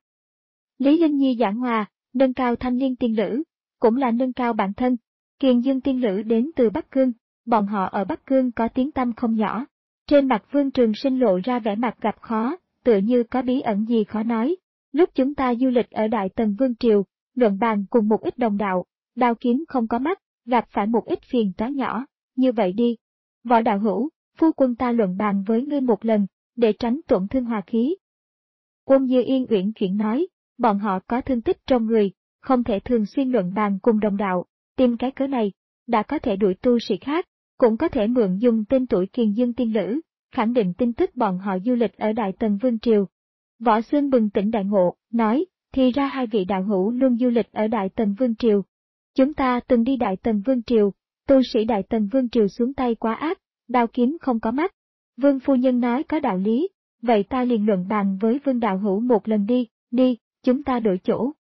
Lý Linh Nhi giảng hòa, nâng cao Thanh Liên Tiên Lữ, cũng là nâng cao bản thân. Kiền Dương Tiên Lữ đến từ Bắc Cương, bọn họ ở Bắc Cương có tiếng tăm không nhỏ. Trên mặt Vương Trường Sinh lộ ra vẻ mặt gặp khó, tựa như có bí ẩn gì khó nói. Lúc chúng ta du lịch ở Đại Tần Vương Triều, luận bàn cùng một ít đồng đạo, đao kiếm không có mắt, gặp phải một ít phiền toái nhỏ, như vậy đi. Võ đạo hữu, phu quân ta luận bàn với ngươi một lần, để tránh tổn thương hòa khí. Quân Như Yên uyển chuyển nói, bọn họ có thương tích trong người, không thể thường xuyên luận bàn cùng đồng đạo, tìm cái cớ này, đã có thể đuổi tu sĩ khác, cũng có thể mượn dùng tên tuổi Kiền Dương Tiên Lữ, khẳng định tin tức bọn họ du lịch ở Đại Tần Vương Triều. Võ Xương bừng tỉnh đại ngộ, nói, thì ra hai vị đạo hữu luôn du lịch ở Đại Tần Vương Triều. Chúng ta từng đi Đại Tần Vương Triều, tu sĩ Đại Tần Vương Triều xuống tay quá ác, đao kiếm không có mắt. Vương phu nhân nói có đạo lý, vậy ta liền luận bàn với Vương đạo hữu một lần đi, đi, chúng ta đổi chỗ.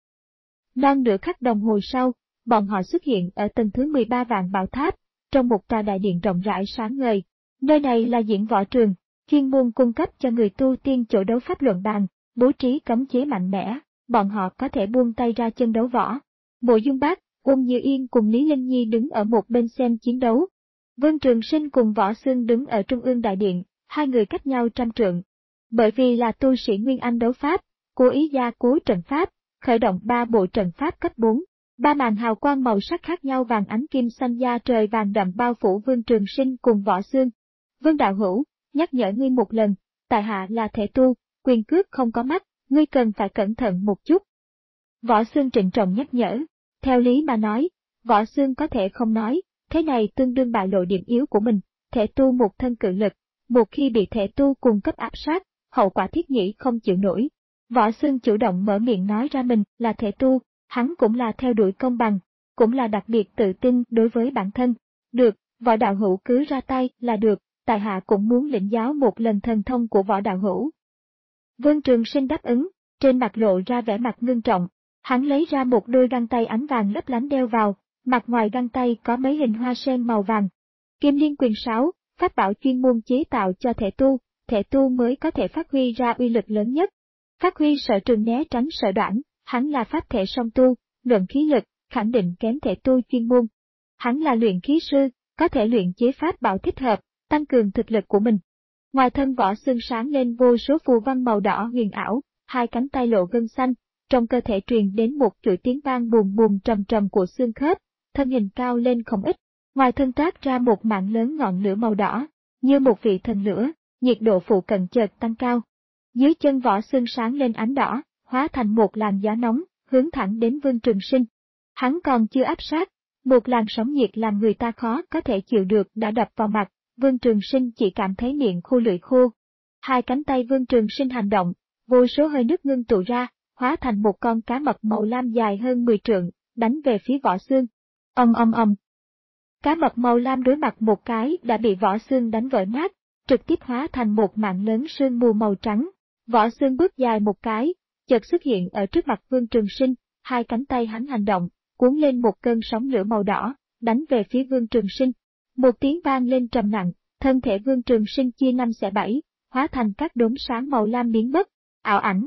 Non nửa khắc đồng hồ sau, bọn họ xuất hiện ở tầng thứ mười ba Vạn Bảo Tháp, trong một tòa đại điện rộng rãi sáng ngời. Nơi này là diễn võ trường, chuyên môn cung cấp cho người tu tiên chỗ đấu pháp luận bàn, bố trí cấm chế mạnh mẽ, bọn họ có thể buông tay ra chân đấu võ. Mộ Dung Bác, Uông Như Yên cùng Lý Linh Nhi đứng ở một bên xem chiến đấu. Vương Trường Sinh cùng Võ Xương đứng ở trung ương đại điện, hai người cách nhau trăm trượng. Bởi vì là tu sĩ Nguyên Anh đấu pháp, cố ý gia cố trận pháp, khởi động ba bộ trận pháp cấp bốn. Ba màn hào quang màu sắc khác nhau vàng ánh kim xanh da trời vàng đậm bao phủ Vương Trường Sinh cùng Võ Xương. Vương đạo hữu, nhắc nhở ngươi một lần, tại hạ là thể tu, quyền cước không có mắt, ngươi cần phải cẩn thận một chút. Võ Xương trịnh trọng nhắc nhở, theo lý mà nói, Võ Xương có thể không nói, Thế này tương đương bại lộ điểm yếu của mình, thể tu một thân cự lực, một khi bị thể tu cung cấp áp sát, hậu quả thiết nghĩ không chịu nổi. Võ Xương chủ động mở miệng nói ra mình là thể tu, hắn cũng là theo đuổi công bằng, cũng là đặc biệt tự tin đối với bản thân. Được, Võ đạo hữu cứ ra tay là được, tại hạ cũng muốn lĩnh giáo một lần thần thông của Võ đạo hữu. Vương Trường Sinh đáp ứng, trên mặt lộ ra vẻ mặt ngưng trọng, hắn lấy ra một đôi găng tay ánh vàng lấp lánh đeo vào, mặt ngoài găng tay có mấy hình hoa sen màu vàng. Kim Liên Quyền Sáo, pháp bảo chuyên môn chế tạo cho thể tu, thể tu mới có thể phát huy ra uy lực lớn nhất. Phát huy sở trường né tránh sở đoản, hắn là pháp thể song tu, luận khí lực, khẳng định kém thể tu chuyên môn. Hắn là luyện khí sư, có thể luyện chế pháp bảo thích hợp, tăng cường thực lực của mình. Ngoài thân Võ Xương sáng lên vô số phù văn màu đỏ huyền ảo, hai cánh tay lộ gân xanh, trong cơ thể truyền đến một chuỗi tiếng vang bùm bùm trầm trầm của xương khớp, thân hình cao lên không ít. Ngoài thân toát ra một mạng lớn ngọn lửa màu đỏ, như một vị thần lửa, nhiệt độ phụ cận chợt tăng cao. Dưới chân Võ Xương sáng lên ánh đỏ, hóa thành một làn gió nóng, hướng thẳng đến Vương Trường Sinh. Hắn còn chưa áp sát, một làn sóng nhiệt làm người ta khó có thể chịu được đã đập vào mặt, Vương Trường Sinh chỉ cảm thấy miệng khô lưỡi khô. Hai cánh tay Vương Trường Sinh hành động, vô số hơi nước ngưng tụ ra, hóa thành một con cá mập màu lam dài hơn mười trượng, đánh về phía Võ Xương. Ầm ầm ầm. Cá mập màu lam đối mặt một cái đã bị Võ Xương đánh vỡ nát, trực tiếp hóa thành một mạng lớn sương mù màu trắng. Võ Xương bước dài một cái, chợt xuất hiện ở trước mặt Vương Trường Sinh, hai cánh tay hắn hành động, cuốn lên một cơn sóng lửa màu đỏ, đánh về phía Vương Trường Sinh. Một tiếng vang lên trầm nặng, thân thể Vương Trường Sinh chia năm xẻ bảy, hóa thành các đốm sáng màu lam biến mất. Ảo ảnh.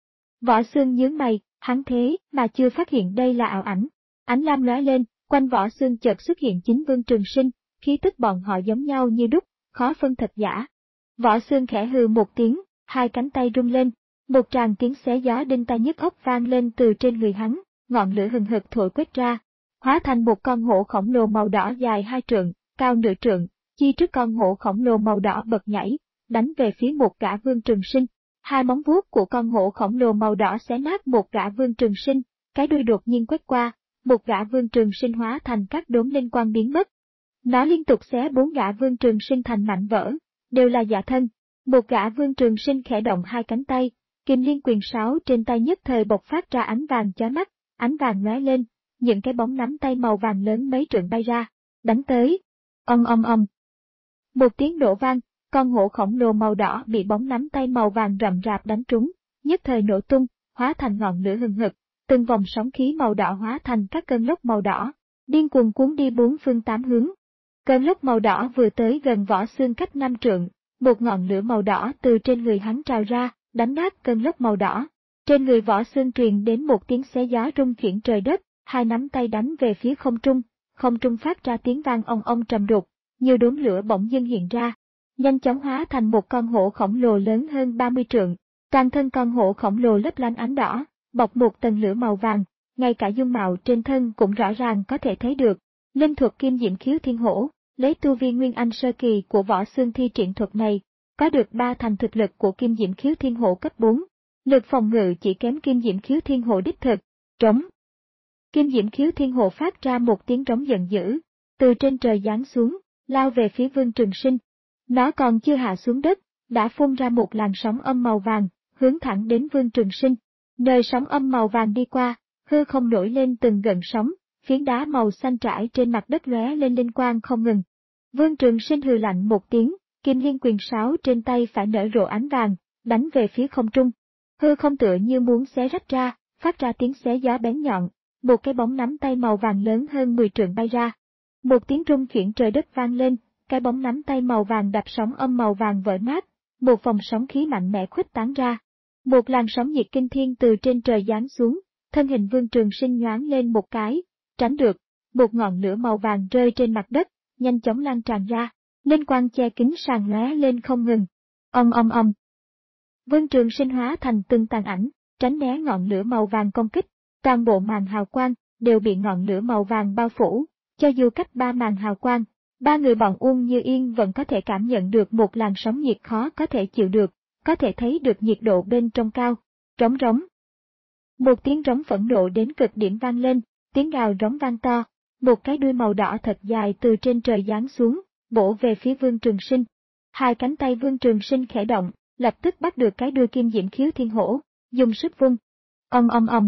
Võ Xương nhướng mày, hắn thế mà chưa phát hiện đây là ảo ảnh. Ánh lam lóe lên, quanh Võ Xương chợt xuất hiện chính Vương Trường Sinh, khí tức bọn họ giống nhau như đúc, khó phân thật giả. Võ Xương khẽ hừ một tiếng, hai cánh tay rung lên, một tràng tiếng xé gió đinh tai nhức óc vang lên từ trên người hắn, ngọn lửa hừng hực thổi quét ra, hóa thành một con hổ khổng lồ màu đỏ dài hai trượng, cao nửa trượng, chi trước con hổ khổng lồ màu đỏ bật nhảy, đánh về phía một gã Vương Trường Sinh. Hai móng vuốt của con hổ khổng lồ màu đỏ xé nát một gã Vương Trường Sinh, cái đuôi đột nhiên quét qua, một gã Vương Trường Sinh hóa thành các đốm linh quang biến mất. Nó liên tục xé bốn gã Vương Trường Sinh thành mảnh vỡ, đều là giả thân. Một gã Vương Trường Sinh khẽ động hai cánh tay, Kim Liên Quyền Sáo trên tay nhất thời bộc phát ra ánh vàng chói mắt, ánh vàng lóe lên, những cái bóng nắm tay màu vàng lớn mấy trượng bay ra, đánh tới. Ong ong ong. Một tiếng nổ vang, con hổ khổng lồ màu đỏ bị bóng nắm tay màu vàng rậm rạp đánh trúng, nhất thời nổ tung, hóa thành ngọn lửa hừng hực, từng vòng sóng khí màu đỏ hóa thành các cơn lốc màu đỏ, điên cuồng cuốn đi bốn phương tám hướng. Cơn lốc màu đỏ vừa tới gần Võ Xương cách năm trượng, một ngọn lửa màu đỏ từ trên người hắn trào ra, đánh nát cơn lốc màu đỏ. Trên người Võ Xương truyền đến một tiếng xé gió rung chuyển trời đất, hai nắm tay đánh về phía không trung, không trung phát ra tiếng vang ong ong trầm đục, nhiều đốm lửa bỗng dưng hiện ra, nhanh chóng hóa thành một con hổ khổng lồ lớn hơn ba mươi trượng. Toàn thân con hổ khổng lồ lấp lánh ánh đỏ, bọc một tầng lửa màu vàng, ngay cả dung mạo trên thân cũng rõ ràng có thể thấy được. Linh thuật Kim Diễm Khiếu Thiên Hổ, lấy tu vi Nguyên Anh sơ kỳ của Võ Xương thi triển thuật này, có được ba thành thực lực của Kim Diễm Khiếu Thiên Hổ cấp bốn. Lực phòng ngự chỉ kém Kim Diễm Khiếu Thiên Hổ đích thực. Trống. Kim Diễm Khiếu Thiên Hổ phát ra một tiếng trống giận dữ, từ trên trời giáng xuống, lao về phía Vương Trường Sinh. Nó còn chưa hạ xuống đất, đã phun ra một làn sóng âm màu vàng, hướng thẳng đến Vương Trường Sinh. Nơi sóng âm màu vàng đi qua, hư không nổi lên từng gợn sóng, phiến đá màu xanh trải trên mặt đất lóe lên linh quang không ngừng. Vương Trường Sinh hừ lạnh một tiếng, Kim Liên Quyền Sáo trên tay phải nở rộ ánh vàng, đánh về phía không trung. Hư không tựa như muốn xé rách ra, phát ra tiếng xé gió bén nhọn, một cái bóng nắm tay màu vàng lớn hơn mười trượng bay ra. Một tiếng rung chuyển trời đất vang lên, cái bóng nắm tay màu vàng đập sóng âm màu vàng vỡ nát, một vòng sóng khí mạnh mẽ khuếch tán ra. Một làn sóng nhiệt kinh thiên từ trên trời giáng xuống, thân hình Vương Trường Sinh nhoáng lên một cái, tránh được, một ngọn lửa màu vàng rơi trên mặt đất, nhanh chóng lan tràn ra, linh quang che kín sàn lóe lên không ngừng. Ong ong ong. Vương Trường Sinh hóa thành từng tàn ảnh, tránh né ngọn lửa màu vàng công kích, toàn bộ màn hào quang đều bị ngọn lửa màu vàng bao phủ, cho dù cách ba màn hào quang, ba người bọn Uông Như Yên vẫn có thể cảm nhận được một làn sóng nhiệt khó có thể chịu được, có thể thấy được nhiệt độ bên trong cao. Trống rống. Một tiếng rống phẫn nộ đến cực điểm vang lên, tiếng gào rống vang to, một cái đuôi màu đỏ thật dài từ trên trời giáng xuống, bổ về phía Vương Trường Sinh. Hai cánh tay Vương Trường Sinh khẽ động, lập tức bắt được cái đuôi kim diễm khiếu thiên hổ, dùng sức vung. Ong ong ong.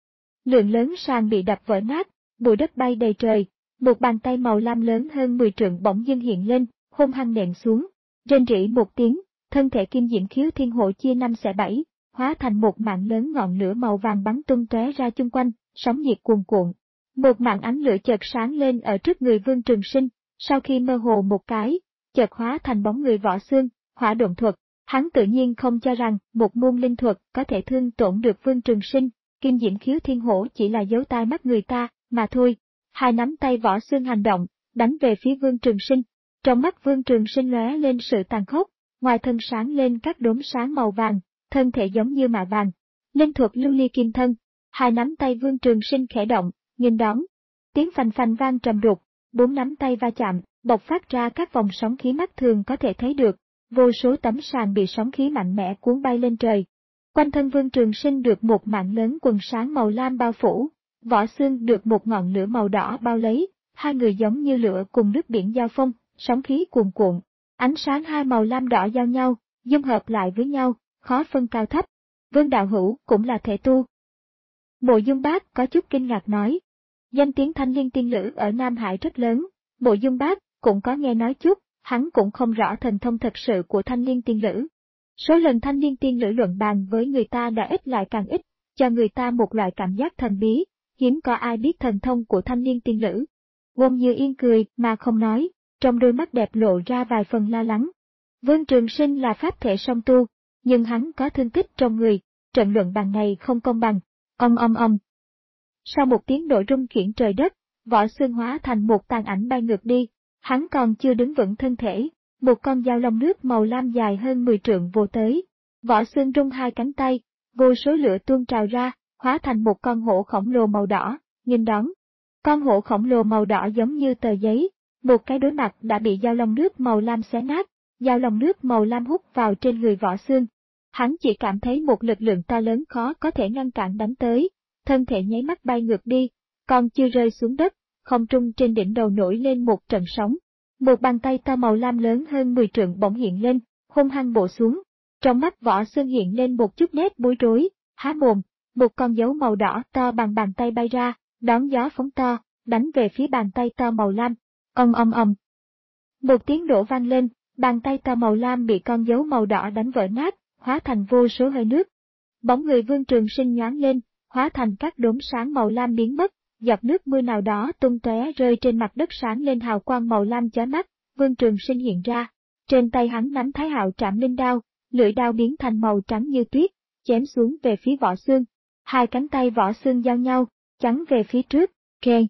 Lượng lớn sàn bị đập vỡ nát, bụi đất bay đầy trời, một bàn tay màu lam lớn hơn mười trượng bỗng dưng hiện lên, hung hăng nện xuống. Rên rỉ một tiếng, thân thể kim diễm khiếu thiên hổ chia năm xẻ bảy, hóa thành một mạng lớn ngọn lửa màu vàng bắn tung tóe ra chung quanh, sóng nhiệt cuồn cuộn. Một mảng ánh lửa chợt sáng lên ở trước người Vương Trường Sinh, sau khi mơ hồ một cái, chợt hóa thành bóng người Võ Xương, hỏa độn thuật. Hắn tự nhiên không cho rằng một môn linh thuật có thể thương tổn được Vương Trường Sinh, kim diễm khiếu thiên hổ chỉ là giấu tai mắt người ta, mà thôi. Hai nắm tay Võ Xương hành động, đánh về phía Vương Trường Sinh. Trong mắt Vương Trường Sinh lóe lên sự tàn khốc, ngoài thân sáng lên các đốm sáng màu vàng, thân thể giống như mạ vàng. Linh thuật lưu ly kim thân, hai nắm tay Vương Trường Sinh khẽ động, nghênh đón. Tiếng phành phành vang trầm đục, bốn nắm tay va chạm, bộc phát ra các vòng sóng khí mắt thường có thể thấy được. Vô số tấm sàn bị sóng khí mạnh mẽ cuốn bay lên trời. Quanh thân Vương Trường Sinh được một mạng lớn quần sáng màu lam bao phủ, Võ Xương được một ngọn lửa màu đỏ bao lấy, hai người giống như lửa cùng nước biển giao phong, sóng khí cuồn cuộn. Ánh sáng hai màu lam đỏ giao nhau, dung hợp lại với nhau, khó phân cao thấp. Vương đạo hữu cũng là thể tu. Mộ Dung Bác có chút kinh ngạc nói. Danh tiếng Thanh Liên Tiên Lữ ở Nam Hải rất lớn, Mộ Dung Bác cũng có nghe nói chút. Hắn cũng không rõ thần thông thật sự của Thanh Liên Tiên Lữ. Số lần Thanh Liên Tiên Lữ luận bàn với người ta đã ít lại càng ít, cho người ta một loại cảm giác thần bí, hiếm có ai biết thần thông của Thanh Liên Tiên Lữ. Wong Như Yên cười mà không nói, trong đôi mắt đẹp lộ ra vài phần lo lắng. Vương Trường Sinh là pháp thể song tu, nhưng hắn có thương tích trong người, trận luận bàn này không công bằng. Ong ong ong. Sau một tiếng nổ rung chuyển trời đất, Võ Xương hóa thành một tàn ảnh bay ngược đi. Hắn còn chưa đứng vững thân thể, một con dao long nước màu lam dài hơn mười trượng vồ tới. Võ Xương rung hai cánh tay, vô số lửa tuôn trào ra, hóa thành một con hổ khổng lồ màu đỏ, nghênh đón. Con hổ khổng lồ màu đỏ giống như tờ giấy, một cái đối mặt đã bị dao long nước màu lam xé nát, dao long nước màu lam hút vào trên người Võ Xương. Hắn chỉ cảm thấy một lực lượng to lớn khó có thể ngăn cản đánh tới, thân thể nháy mắt bay ngược đi, còn chưa rơi xuống đất. Không trung trên đỉnh đầu nổi lên một trận sóng. Một bàn tay to màu lam lớn hơn mười trượng bỗng hiện lên, hung hăng bổ xuống. Trong mắt Võ Xương hiện lên một chút nét bối rối, há mồm, một con dấu màu đỏ to bằng bàn tay bay ra, đón gió phóng to, đánh về phía bàn tay to màu lam. Ong ong ong. Một tiếng nổ vang lên, bàn tay to màu lam bị con dấu màu đỏ đánh vỡ nát, hóa thành vô số hơi nước. Bóng người Vương Trường Sinh nhoáng lên, hóa thành các đốm sáng màu lam biến mất. Giọt nước mưa nào đó tung tóe rơi trên mặt đất sáng lên hào quang màu lam chói mắt, Vương Trường Sinh hiện ra. Trên tay hắn nắm Thái Hạo Trảm Linh đao, lưỡi đao biến thành màu trắng như tuyết, chém xuống về phía Võ Xương. Hai cánh tay Võ Xương giao nhau, chắn về phía trước, keng.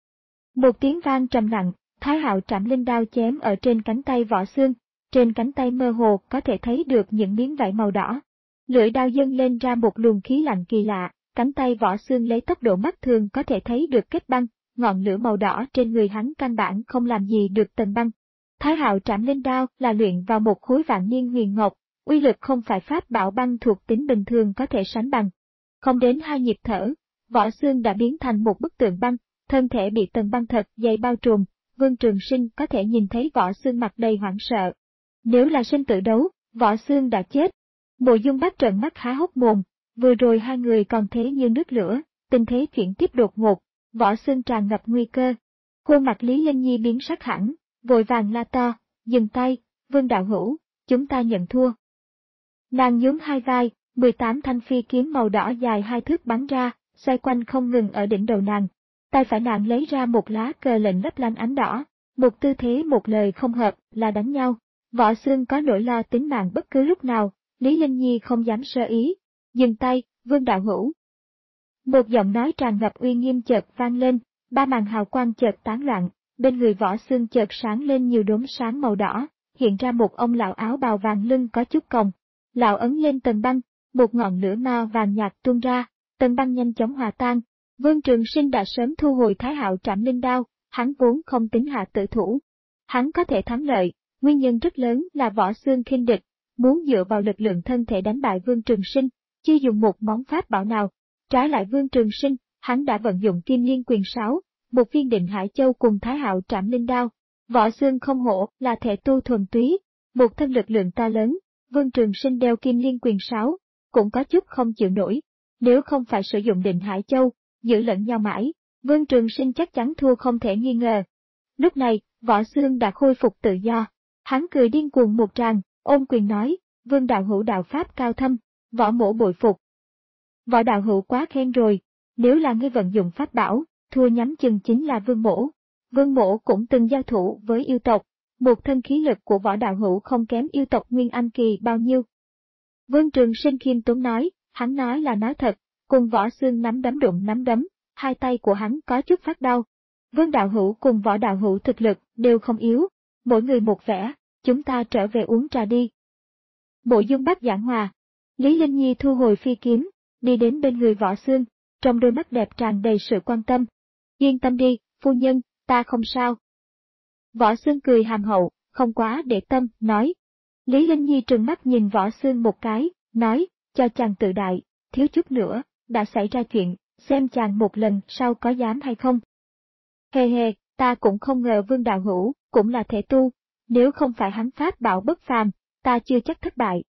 Một tiếng vang trầm nặng, Thái Hạo Trảm Linh đao chém ở trên cánh tay Võ Xương, trên cánh tay mơ hồ có thể thấy được những miếng vảy màu đỏ. Lưỡi đao dâng lên ra một luồng khí lạnh kỳ lạ. Cánh tay Võ Xương lấy tốc độ mắt thường có thể thấy được kết băng, ngọn lửa màu đỏ trên người hắn căn bản không làm gì được tầng băng. Thái Hạo Trảm Linh đao là luyện vào một khối vạn niên huyền ngọc, uy lực không phải pháp bảo băng thuộc tính bình thường có thể sánh bằng. Không đến hai nhịp thở, Võ Xương đã biến thành một bức tượng băng, thân thể bị tầng băng thật dày bao trùm, Vương Trường Sinh có thể nhìn thấy Võ Xương mặt đầy hoảng sợ. Nếu là sinh tử đấu, Võ Xương đã chết. Mộ Dung Bác trợn mắt há hốc mồm. Vừa rồi hai người còn thế như nước lửa, tình thế chuyển tiếp đột ngột, Võ Xương tràn ngập nguy cơ. Khuôn mặt Lý Linh Nhi biến sắc hẳn, vội vàng la to, dừng tay, Vương đạo hữu, chúng ta nhận thua. Nàng nhún hai vai, mười tám thanh phi kiếm màu đỏ dài hai thước bắn ra, xoay quanh không ngừng ở đỉnh đầu nàng. Tay phải nàng lấy ra một lá cờ lệnh lấp lánh ánh đỏ, một tư thế một lời không hợp là đánh nhau. Võ Xương có nỗi lo tính mạng bất cứ lúc nào, Lý Linh Nhi không dám sơ ý. Dừng tay, Vương đạo hữu. Một giọng nói tràn ngập uy nghiêm chợt vang lên, ba màn hào quang chợt tán loạn, bên người Võ Xương chợt sáng lên nhiều đốm sáng màu đỏ, hiện ra một ông lão áo bào vàng lưng có chút còng. Lão ấn lên tầng băng, một ngọn lửa ma vàng nhạt tuôn ra, tầng băng nhanh chóng hòa tan. Vương Trường Sinh đã sớm thu hồi Thái Hạo Trảm Linh đao, hắn vốn không tính hạ tử thủ. Hắn có thể thắng lợi, nguyên nhân rất lớn là Võ Xương khinh địch, muốn dựa vào lực lượng thân thể đánh bại Vương Trường Sinh. Chưa dùng một món pháp bảo nào, trái lại Vương Trường Sinh, hắn đã vận dụng Kim Liên Quyền Sáo, một viên Định Hải Châu cùng Thái Hạo Trảm Linh Đao. Võ Xương không hổ là thể tu thuần túy, một thân lực lượng to lớn, Vương Trường Sinh đeo Kim Liên Quyền Sáo, cũng có chút không chịu nổi. Nếu không phải sử dụng Định Hải Châu, giữ lẫn nhau mãi, Vương Trường Sinh chắc chắn thua không thể nghi ngờ. Lúc này, Võ Xương đã khôi phục tự do. Hắn cười điên cuồng một tràng, ôm quyền nói, Vương đạo hữu đạo pháp cao thâm, Võ mỗ bội phục. Võ đạo hữu quá khen rồi, nếu là ngươi vận dụng pháp bảo, thua nhắm chừng chính là Vương mỗ. Vương mỗ cũng từng giao thủ với yêu tộc, một thân khí lực của Võ đạo hữu không kém yêu tộc Nguyên Anh Kỳ bao nhiêu. Vương Trường Sinh khiêm tốn nói, hắn nói là nói thật, cùng Võ Xương nắm đấm đụng nắm đấm, hai tay của hắn có chút phát đau. Vương đạo hữu cùng Võ đạo hữu thực lực đều không yếu, mỗi người một vẻ, chúng ta trở về uống trà đi. Mộ Dung Bác giảng hòa. Lý Linh Nhi thu hồi phi kiếm, đi đến bên người Võ Xương, trong đôi mắt đẹp tràn đầy sự quan tâm. Yên tâm đi, phu nhân, ta không sao. Võ Xương cười hàm hậu, không quá để tâm, nói. Lý Linh Nhi trừng mắt nhìn Võ Xương một cái, nói, cho chàng tự đại, thiếu chút nữa, đã xảy ra chuyện, xem chàng một lần sau có dám hay không. Hề hề, ta cũng không ngờ Vương đạo hữu, cũng là thể tu, nếu không phải hắn pháp bảo bất phàm, ta chưa chắc thất bại.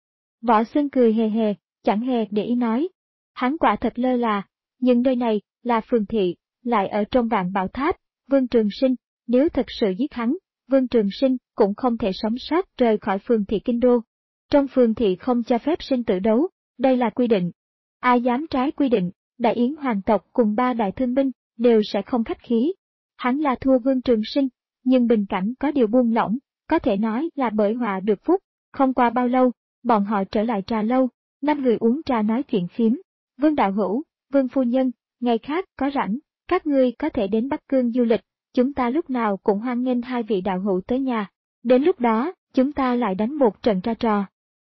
Võ Xương cười hề hề, chẳng hề để ý nói. Hắn quả thật lơ là, nhưng nơi này, là phường thị, lại ở trong Vạn Bảo Tháp, Vương Trường Sinh, nếu thật sự giết hắn, Vương Trường Sinh cũng không thể sống sót rời khỏi phường thị kinh đô. Trong phường thị không cho phép sinh tử đấu, đây là quy định. Ai dám trái quy định, Đại Yến hoàng tộc cùng ba đại thương binh, đều sẽ không khách khí. Hắn là thua Vương Trường Sinh, nhưng bình cảnh có điều buông lỏng, có thể nói là bởi họa được phúc, không qua bao lâu, bọn họ trở lại trà lâu, năm người uống trà nói chuyện phiếm. Vương đạo hữu, Vương phu nhân, ngày khác có rảnh, các ngươi có thể đến Bắc Cương du lịch, chúng ta lúc nào cũng hoan nghênh hai vị đạo hữu tới nhà, đến lúc đó, chúng ta lại đánh một trận ra trò.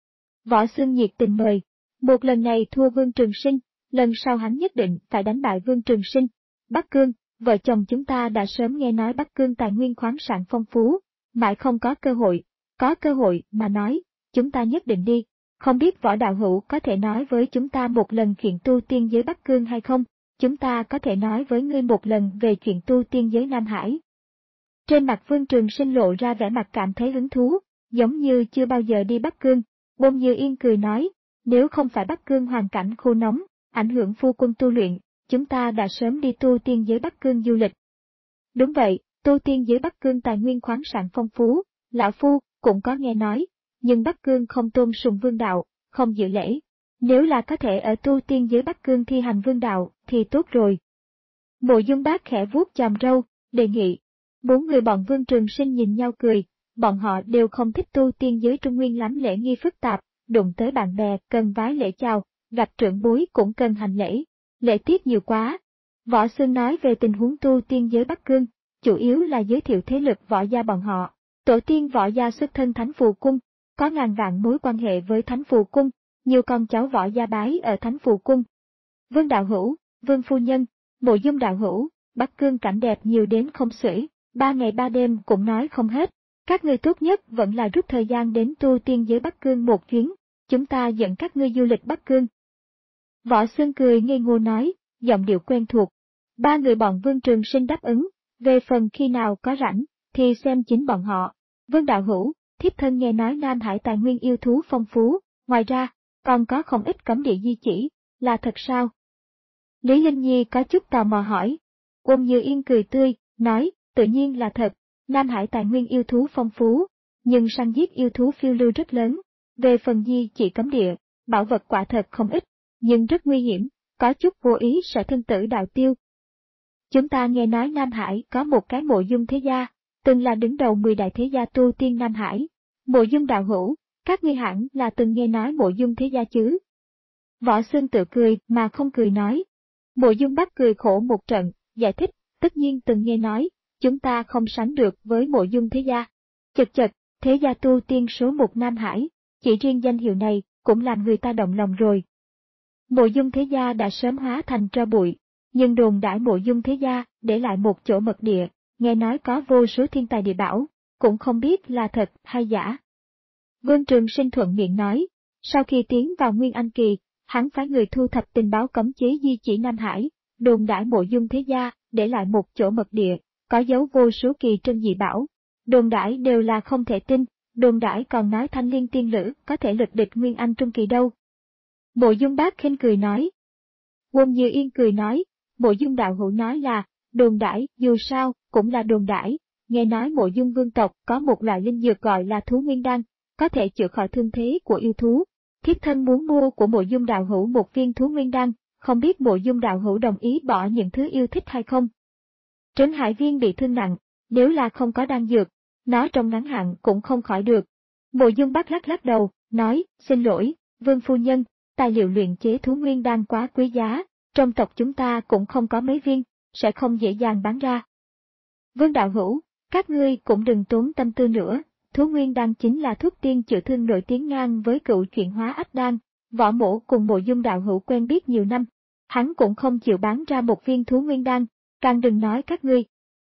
Võ Xương nhiệt tình mời, một lần này thua Vương Trường Sinh, lần sau hắn nhất định phải đánh bại Vương Trường Sinh. Bắc Cương, vợ chồng chúng ta đã sớm nghe nói Bắc Cương tài nguyên khoáng sản phong phú, mãi không có cơ hội, có cơ hội mà nói, chúng ta nhất định đi. Không biết Võ đạo hữu có thể nói với chúng ta một lần chuyện tu tiên giới Bắc Cương hay không? Chúng ta có thể nói với ngươi một lần về chuyện tu tiên giới Nam Hải. Trên mặt Vương Trường Sinh lộ ra vẻ mặt cảm thấy hứng thú, giống như chưa bao giờ đi Bắc Cương. Bôn Như Yên cười nói, nếu không phải Bắc Cương hoàn cảnh khô nóng, ảnh hưởng phu quân tu luyện, chúng ta đã sớm đi tu tiên giới Bắc Cương du lịch. Đúng vậy, tu tiên giới Bắc Cương tài nguyên khoáng sản phong phú, lão phu cũng có nghe nói, nhưng Bắc Cương không tôn sùng vương đạo, không giữ lễ. Nếu là có thể ở tu tiên giới Bắc Cương thi hành vương đạo, thì tốt rồi. Mộ Dung Bác khẽ vuốt chòm râu, đề nghị. Bốn người bọn Vương Trường Sinh nhìn nhau cười, bọn họ đều không thích tu tiên giới Trung Nguyên lắm lễ nghi phức tạp, đụng tới bạn bè cần vái lễ chào, gặp trưởng bối cũng cần hành lễ, lễ tiết nhiều quá. Võ Xương nói về tình huống tu tiên giới Bắc Cương, chủ yếu là giới thiệu thế lực võ gia bọn họ. Tổ tiên võ gia xuất thân Thánh Phù Cung, có ngàn vạn mối quan hệ với Thánh Phù Cung, nhiều con cháu võ gia bái ở Thánh Phù Cung. Vương đạo hữu, Vương phu nhân, Mộ Dung đạo hữu, Bắc Cương cảnh đẹp nhiều đến không xuể, ba ngày ba đêm cũng nói không hết. Các ngươi tốt nhất vẫn là rút thời gian đến tu tiên giới Bắc Cương một chuyến, chúng ta dẫn các ngươi du lịch Bắc Cương. Võ Xương cười ngây ngô nói, giọng điệu quen thuộc. Ba người bọn Vương Trường Sinh đáp ứng, về phần khi nào có rảnh, thì xem chính bọn họ. Vương đạo hữu, thiếp thân nghe nói Nam Hải tài nguyên yêu thú phong phú, ngoài ra, còn có không ít cấm địa di chỉ, là thật sao? Lý Linh Nhi có chút tò mò hỏi. Ôn Như Yên cười tươi, nói, tự nhiên là thật, Nam Hải tài nguyên yêu thú phong phú, nhưng săn giết yêu thú phiêu lưu rất lớn. Về phần di chỉ cấm địa, bảo vật quả thật không ít, nhưng rất nguy hiểm, có chút vô ý sẽ thân tử đạo tiêu. Chúng ta nghe nói Nam Hải có một cái Mộ Dung thế gia, từng là đứng đầu mười đại thế gia tu tiên Nam Hải. Mộ Dung đạo hữu, các ngươi hẳn là từng nghe nói Mộ Dung thế gia chứ? Võ Xương tự cười mà không cười nói. Mộ Dung Bác cười khổ một trận, giải thích, tất nhiên từng nghe nói, chúng ta không sánh được với Mộ Dung thế gia. Chật chật, thế gia tu tiên số một Nam Hải, chỉ riêng danh hiệu này cũng làm người ta động lòng rồi. Mộ Dung thế gia đã sớm hóa thành tro bụi, nhưng đồn đãi Mộ Dung thế gia để lại một chỗ mật địa, nghe nói có vô số thiên tài địa bảo, cũng không biết là thật hay giả. Vương Trường Sinh thuận miệng nói, sau khi tiến vào Nguyên Anh Kỳ, hắn phái người thu thập tình báo cấm chế di chỉ Nam Hải, đồn đãi mộ dung thế gia, để lại một chỗ mật địa, có dấu vô số kỳ trân dị bảo. Đồn đãi đều là không thể tin, đồn đãi còn nói Thanh Liên tiên lữ có thể lực địch Nguyên Anh trung kỳ đâu. Mộ dung bác khinh cười nói. Quân Như Yên cười nói, mộ dung đạo hữu nói là, đồn đãi, dù sao, cũng là đồn đãi, nghe nói mộ dung vương tộc có một loại linh dược gọi là thú nguyên đan, có thể chữa khỏi thương thế của yêu thú. Thiếp thân muốn mua của mộ dung đạo hữu một viên thú nguyên đan, không biết mộ dung đạo hữu đồng ý bỏ những thứ yêu thích hay không. Trấn Hải Viên bị thương nặng, nếu là không có đan dược, nó trong ngắn hạn cũng không khỏi được. Mộ dung bác lắc lắc đầu, nói, xin lỗi, vương phu nhân, tài liệu luyện chế thú nguyên đan quá quý giá, trong tộc chúng ta cũng không có mấy viên, sẽ không dễ dàng bán ra. Vương đạo hữu, các ngươi cũng đừng tốn tâm tư nữa, thú nguyên đan chính là thuốc tiên chữa thương nổi tiếng ngang với cựu chuyển hóa ách đan, võ mổ cùng mộ dung đạo hữu quen biết nhiều năm, hắn cũng không chịu bán ra một viên thú nguyên đan, càng đừng nói các ngươi.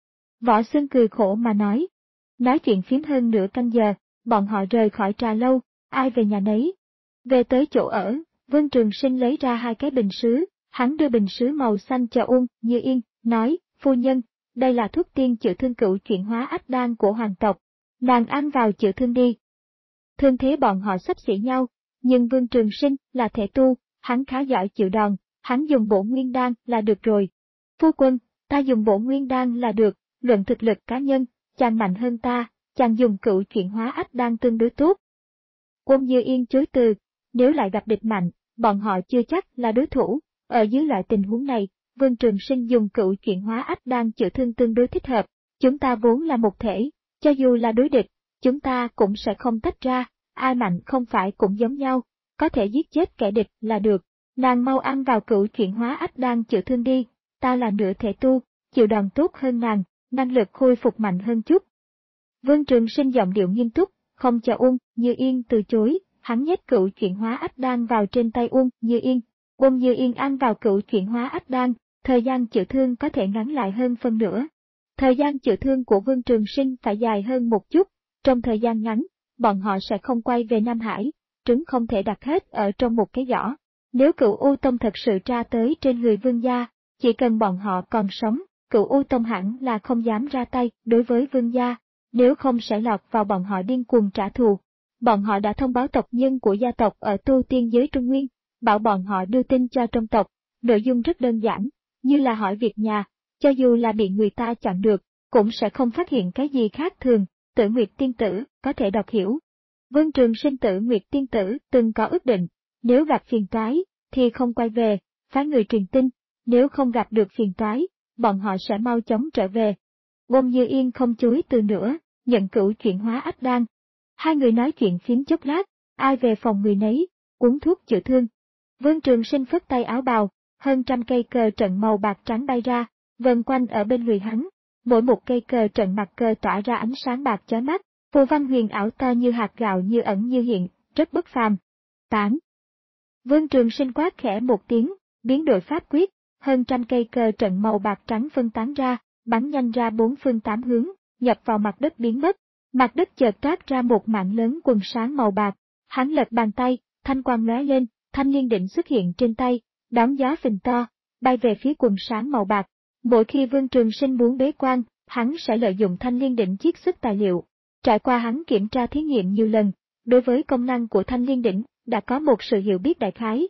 Võ Xương cười khổ mà nói. Nói chuyện phím hơn nửa canh giờ, bọn họ rời khỏi trà lâu, ai về nhà nấy. Về tới chỗ ở, Vương Trường Sinh lấy ra hai cái bình sứ, hắn đưa bình sứ màu xanh cho Uông Như Yên, nói, phu nhân, đây là thuốc tiên chữa thương cựu chuyển hóa ách đan của hoàng tộc, nàng ăn vào chữa thương đi. Thương thế bọn họ xấp xỉ nhau, nhưng Vương Trường Sinh là thể tu, hắn khá giỏi chịu đòn, hắn dùng bổ nguyên đan là được rồi. Phu quân, ta dùng bổ nguyên đan là được, luận thực lực cá nhân, chàng mạnh hơn ta, chàng dùng cựu chuyển hóa ách đan tương đối tốt. Quân Như Yên chối từ, nếu lại gặp địch mạnh, bọn họ chưa chắc là đối thủ, ở dưới loại tình huống này, Vương Trường Sinh dùng cựu chuyển hóa ách đan chữa thương tương đối thích hợp, chúng ta vốn là một thể, cho dù là đối địch, chúng ta cũng sẽ không tách ra, ai mạnh không phải cũng giống nhau, có thể giết chết kẻ địch là được, nàng mau ăn vào cựu chuyển hóa ách đan chữa thương đi, ta là nửa thể tu, chịu đòn tốt hơn nàng, năng lực khôi phục mạnh hơn chút. Vương Trường Sinh giọng điệu nghiêm túc, không cho Uông Như Yên từ chối, hắn nhét cựu chuyển hóa ách đan vào trên tay Uông Như Yên. Uông Như Yên ăn vào cựu chuyển hóa ách đan, thời gian chữa thương có thể ngắn lại hơn phân nửa. Thời gian chữa thương của Vương Trường Sinh phải dài hơn một chút, trong thời gian ngắn, bọn họ sẽ không quay về Nam Hải, trứng không thể đặt hết ở trong một cái giỏ. Nếu cựu U Tông thật sự tra tới trên người Vương gia, chỉ cần bọn họ còn sống, cựu U Tông hẳn là không dám ra tay đối với Vương gia, nếu không sẽ lọt vào bọn họ điên cuồng trả thù. Bọn họ đã thông báo tộc nhân của gia tộc ở tu tiên giới Trung Nguyên, bảo bọn họ đưa tin cho trong tộc, nội dung rất đơn giản, như là hỏi việc nhà, cho dù là bị người ta chặn được, cũng sẽ không phát hiện cái gì khác thường, Tử Nguyệt tiên tử có thể đọc hiểu. Vương Trường Sinh Tử Nguyệt tiên tử từng có ước định, nếu gặp phiền toái, thì không quay về, phái người truyền tin, nếu không gặp được phiền toái, bọn họ sẽ mau chóng trở về. Uông Như Yên không chối từ nữa, nhận cửu chuyển hóa ách đan. Hai người nói chuyện phím chốc lát, ai về phòng người nấy, uống thuốc chữa thương. Vương Trường Sinh phất tay áo bào, hơn trăm cây cờ trận màu bạc trắng bay ra, vần quanh ở bên người hắn. Mỗi một cây cờ trận mặt cờ tỏa ra ánh sáng bạc chói mắt, phù văn huyền ảo to như hạt gạo như ẩn như hiện, rất bất phàm. Tán. Vương Trường Sinh quát khẽ một tiếng, biến đổi pháp quyết, hơn trăm cây cờ trận màu bạc trắng phân tán ra, bắn nhanh ra bốn phương tám hướng, nhập vào mặt đất biến mất. Mặt đất chợt toát ra một mảng lớn quần sáng màu bạc, hắn lật bàn tay, thanh quang lóe lên, thanh liên định xuất hiện trên tay, đón gió phình to, bay về phía quần sáng màu bạc. Mỗi khi Vương Trường Sinh muốn bế quan, hắn sẽ lợi dụng thanh liên định chiết xuất tài liệu. Trải qua hắn kiểm tra thí nghiệm nhiều lần, đối với công năng của thanh liên đỉnh đã có một sự hiểu biết đại khái.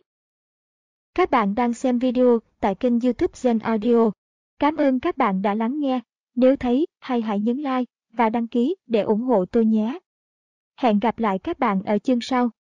Các bạn đang xem video tại kênh YouTube Gen Audio. Cảm ơn các bạn đã lắng nghe. Nếu thấy hay hãy nhấn like và đăng ký để ủng hộ tôi nhé. Hẹn gặp lại các bạn ở chương sau.